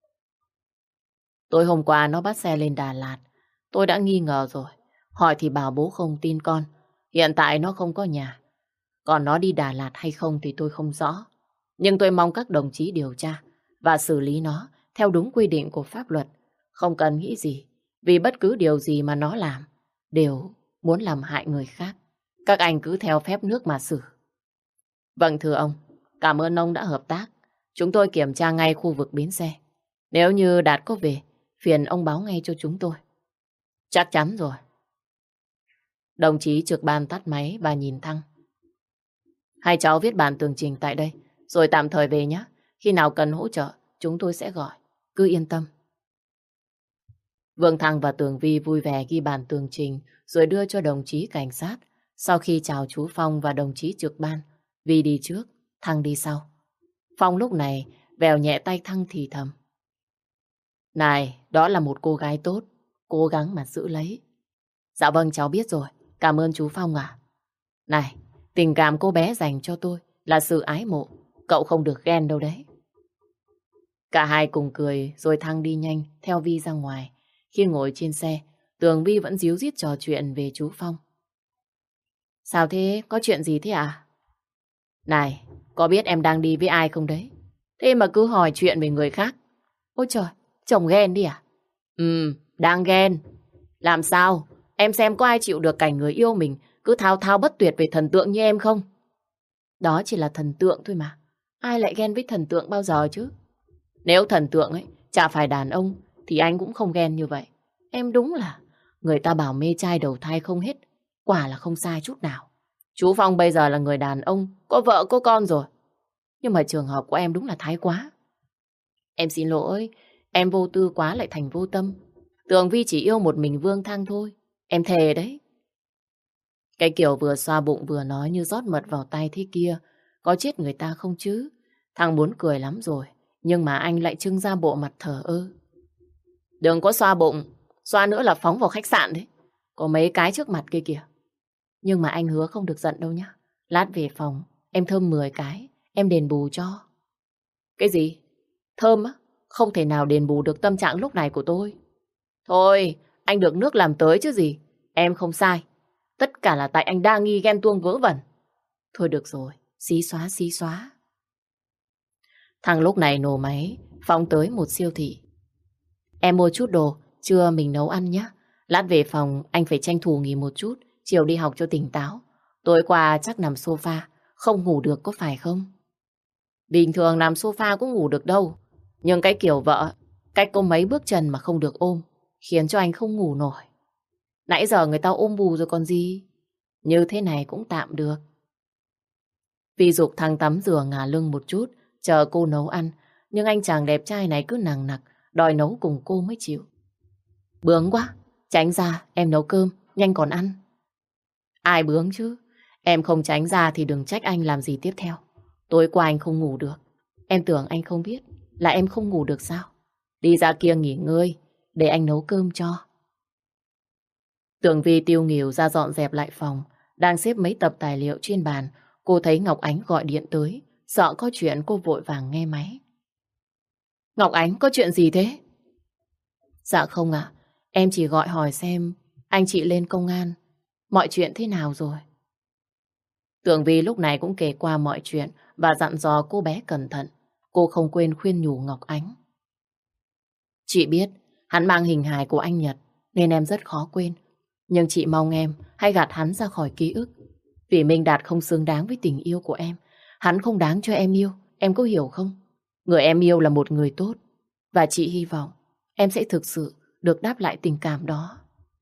Tối hôm qua nó bắt xe lên Đà Lạt. Tôi đã nghi ngờ rồi. Hỏi thì bảo bố không tin con. Hiện tại nó không có nhà. Còn nó đi Đà Lạt hay không thì tôi không rõ. Nhưng tôi mong các đồng chí điều tra và xử lý nó theo đúng quy định của pháp luật. Không cần nghĩ gì. Vì bất cứ điều gì mà nó làm đều muốn làm hại người khác. Các anh cứ theo phép nước mà xử. Vâng thưa ông, cảm ơn ông đã hợp tác. Chúng tôi kiểm tra ngay khu vực bến xe. Nếu như Đạt có về, phiền ông báo ngay cho chúng tôi. Chắc chắn rồi. Đồng chí trực ban tắt máy và nhìn Thăng. Hai cháu viết bản tường trình tại đây, rồi tạm thời về nhé. Khi nào cần hỗ trợ, chúng tôi sẽ gọi. Cứ yên tâm. Vương Thăng và Tường Vi vui vẻ ghi bản tường trình rồi đưa cho đồng chí cảnh sát. Sau khi chào chú Phong và đồng chí trực ban, Vi đi trước, Thăng đi sau. Phong lúc này vèo nhẹ tay Thăng thì thầm. Này, đó là một cô gái tốt, cố gắng mà giữ lấy. Dạ vâng, cháu biết rồi, cảm ơn chú Phong ạ. Này, tình cảm cô bé dành cho tôi là sự ái mộ, cậu không được ghen đâu đấy. Cả hai cùng cười rồi Thăng đi nhanh theo Vi ra ngoài. Khi ngồi trên xe, Tường Vi vẫn díu dít trò chuyện về chú Phong. Sao thế? Có chuyện gì thế à? Này, có biết em đang đi với ai không đấy? Thế mà cứ hỏi chuyện về người khác. Ôi trời, chồng ghen đi à? Ừ, đang ghen. Làm sao? Em xem có ai chịu được cảnh người yêu mình cứ thao thao bất tuyệt về thần tượng như em không? Đó chỉ là thần tượng thôi mà. Ai lại ghen với thần tượng bao giờ chứ? Nếu thần tượng ấy chả phải đàn ông thì anh cũng không ghen như vậy. Em đúng là người ta bảo mê trai đầu thai không hết. Quả là không sai chút nào. Chú Phong bây giờ là người đàn ông, có vợ có con rồi. Nhưng mà trường hợp của em đúng là thái quá. Em xin lỗi, em vô tư quá lại thành vô tâm. Tường Vi chỉ yêu một mình Vương Thăng thôi. Em thề đấy. Cái kiểu vừa xoa bụng vừa nói như rót mật vào tay thế kia, có chết người ta không chứ? Thằng muốn cười lắm rồi, nhưng mà anh lại trưng ra bộ mặt thờ ơ. Đừng có xoa bụng, xoa nữa là phóng vào khách sạn đấy. có mấy cái trước mặt kia kìa. Nhưng mà anh hứa không được giận đâu nhá. Lát về phòng, em thơm mười cái, em đền bù cho. Cái gì? Thơm á? Không thể nào đền bù được tâm trạng lúc này của tôi. Thôi, anh được nước làm tới chứ gì. Em không sai. Tất cả là tại anh đa nghi ghen tuông vớ vẩn. Thôi được rồi, xí xóa xí xóa. Thằng lúc này nổ máy, phóng tới một siêu thị. Em mua chút đồ, trưa mình nấu ăn nhé. Lát về phòng anh phải tranh thủ nghỉ một chút, chiều đi học cho tỉnh táo. Tối qua chắc nằm sofa, không ngủ được có phải không? Bình thường nằm sofa cũng ngủ được đâu. Nhưng cái kiểu vợ, cách có mấy bước chân mà không được ôm, khiến cho anh không ngủ nổi. Nãy giờ người ta ôm bù rồi còn gì. Như thế này cũng tạm được. Vi giục thằng tắm rửa ngả lưng một chút, chờ cô nấu ăn. Nhưng anh chàng đẹp trai này cứ nằng nặc, đòi nấu cùng cô mới chịu. Bướng quá, tránh ra, em nấu cơm, nhanh còn ăn. Ai bướng chứ? Em không tránh ra thì đừng trách anh làm gì tiếp theo. Tối qua anh không ngủ được. Em tưởng anh không biết là em không ngủ được sao? Đi ra kia nghỉ ngơi, để anh nấu cơm cho. Tưởng Vi tiêu nghỉu ra dọn dẹp lại phòng, đang xếp mấy tập tài liệu trên bàn. Cô thấy Ngọc Ánh gọi điện tới, sợ có chuyện cô vội vàng nghe máy. Ngọc Ánh, có chuyện gì thế? Dạ không ạ, em chỉ gọi hỏi xem anh chị lên công an, mọi chuyện thế nào rồi. Tưởng Vi lúc này cũng kể qua mọi chuyện và dặn dò cô bé cẩn thận. Cô không quên khuyên nhủ Ngọc Ánh. Chị biết hắn mang hình hài của anh Nhật nên em rất khó quên. Nhưng chị mong em hãy gạt hắn ra khỏi ký ức. Vì Minh Đạt không xứng đáng với tình yêu của em. Hắn không đáng cho em yêu, em có hiểu không? Người em yêu là một người tốt. Và chị hy vọng em sẽ thực sự được đáp lại tình cảm đó.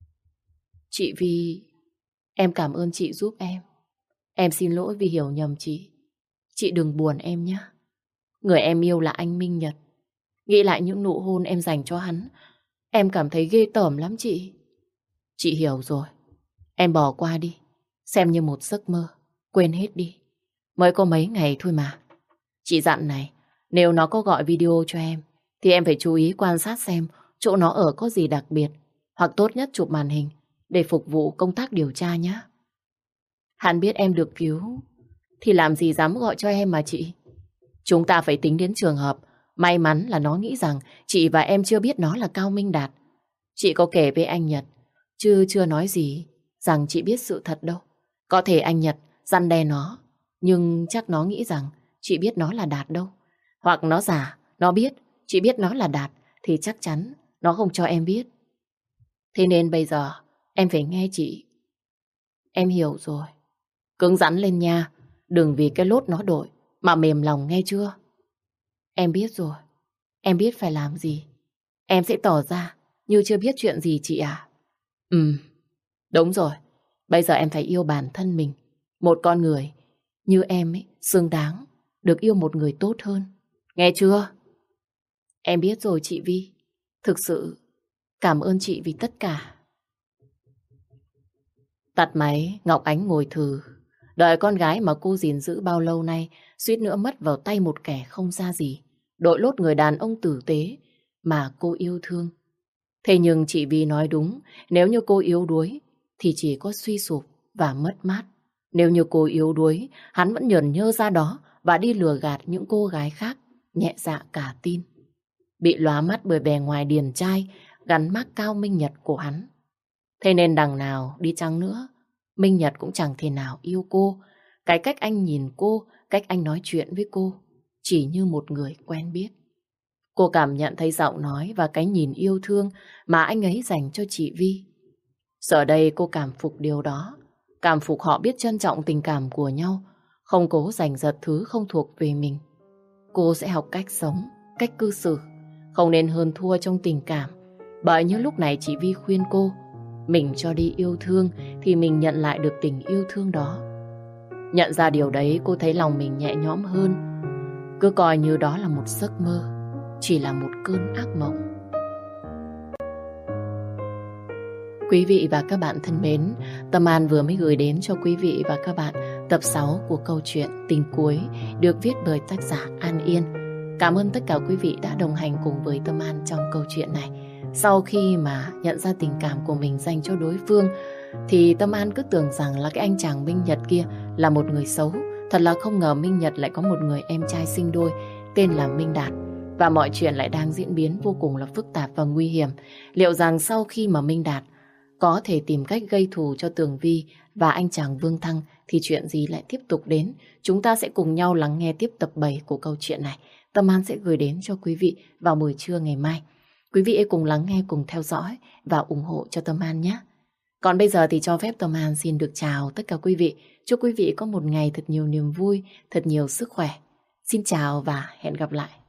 Chị Vi, em cảm ơn chị giúp em. Em xin lỗi vì hiểu nhầm chị. Chị đừng buồn em nhé. Người em yêu là anh Minh Nhật. Nghĩ lại những nụ hôn em dành cho hắn, em cảm thấy ghê tởm lắm chị. Chị hiểu rồi. Em bỏ qua đi. Xem như một giấc mơ. Quên hết đi. Mới có mấy ngày thôi mà. Chị dặn này, nếu nó có gọi video cho em thì em phải chú ý quan sát xem chỗ nó ở có gì đặc biệt. Hoặc tốt nhất chụp màn hình để phục vụ công tác điều tra nhé. Hắn biết em được cứu thì làm gì dám gọi cho em mà chị. Chúng ta phải tính đến trường hợp may mắn là nó nghĩ rằng chị và em chưa biết nó là Cao Minh Đạt. Chị có kể với anh Nhật, chứ chưa nói gì rằng chị biết sự thật đâu. Có thể anh Nhật răn đe nó, nhưng chắc nó nghĩ rằng chị biết nó là Đạt đâu. Hoặc nó giả, nó biết chị biết nó là Đạt thì chắc chắn nó không cho em biết. Thế nên bây giờ em phải nghe chị. Em hiểu rồi. Cứng rắn lên nha. Đừng vì cái lốt nó đổi mà mềm lòng nghe chưa? Em biết rồi. Em biết phải làm gì. Em sẽ tỏ ra như chưa biết chuyện gì chị à? Ừ, đúng rồi. Bây giờ em phải yêu bản thân mình. Một con người như em ấy xứng đáng được yêu một người tốt hơn. Nghe chưa? Em biết rồi chị Vi. Thực sự cảm ơn chị vì tất cả. Tắt máy, Ngọc Ánh ngồi thừ. Đời con gái mà cô gìn giữ bao lâu nay suýt nữa mất vào tay một kẻ không ra gì. Đội lốt người đàn ông tử tế mà cô yêu thương. Thế nhưng chị Vi nói đúng, nếu như cô yếu đuối thì chỉ có suy sụp và mất mát. Nếu như cô yếu đuối, hắn vẫn nhởn nhơ ra đó và đi lừa gạt những cô gái khác, nhẹ dạ cả tin. Bị lóa mắt bởi bề ngoài điển trai, gắn mác Cao Minh Nhật của hắn. Thế nên đằng nào đi chăng nữa, Minh Nhật cũng chẳng thể nào yêu cô. Cái cách anh nhìn cô, cách anh nói chuyện với cô, chỉ như một người quen biết. Cô cảm nhận thấy giọng nói và cái nhìn yêu thương mà anh ấy dành cho chị Vi. Giờ đây cô cảm phục điều đó. Cảm phục họ biết trân trọng tình cảm của nhau, không cố giành giật thứ không thuộc về mình. Cô sẽ học cách sống, cách cư xử, không nên hơn thua trong tình cảm. Bởi như lúc này chị Vi khuyên cô, mình cho đi yêu thương thì mình nhận lại được tình yêu thương đó. Nhận ra điều đấy, cô thấy lòng mình nhẹ nhõm hơn. Cứ coi như đó là một giấc mơ, chỉ là một cơn ác mộng. Quý vị và các bạn thân mến, Tâm An vừa mới gửi đến cho quý vị và các bạn tập sáu của câu chuyện Tình Cuối được viết bởi tác giả An Yên. Cảm ơn tất cả quý vị đã đồng hành cùng với Tâm An trong câu chuyện này. sau khi mà nhận ra tình cảm của mình dành cho đối phương thì Tâm An cứ tưởng rằng là cái anh chàng Minh Nhật kia là một người xấu. Thật là không ngờ Minh Nhật lại có một người em trai sinh đôi tên là Minh Đạt. Và mọi chuyện lại đang diễn biến vô cùng là phức tạp và nguy hiểm. Liệu rằng sau khi mà Minh Đạt có thể tìm cách gây thù cho Tường Vi và anh chàng Vương Thăng thì chuyện gì lại tiếp tục đến? Chúng ta sẽ cùng nhau lắng nghe tiếp tập bảy của câu chuyện này. Tâm An sẽ gửi đến cho quý vị vào buổi trưa ngày mai. Quý vị hãy cùng lắng nghe, cùng theo dõi và ủng hộ cho Tâm An nhé. Còn bây giờ thì cho phép Tâm An xin được chào tất cả quý vị. Chúc quý vị có một ngày thật nhiều niềm vui, thật nhiều sức khỏe. Xin chào và hẹn gặp lại.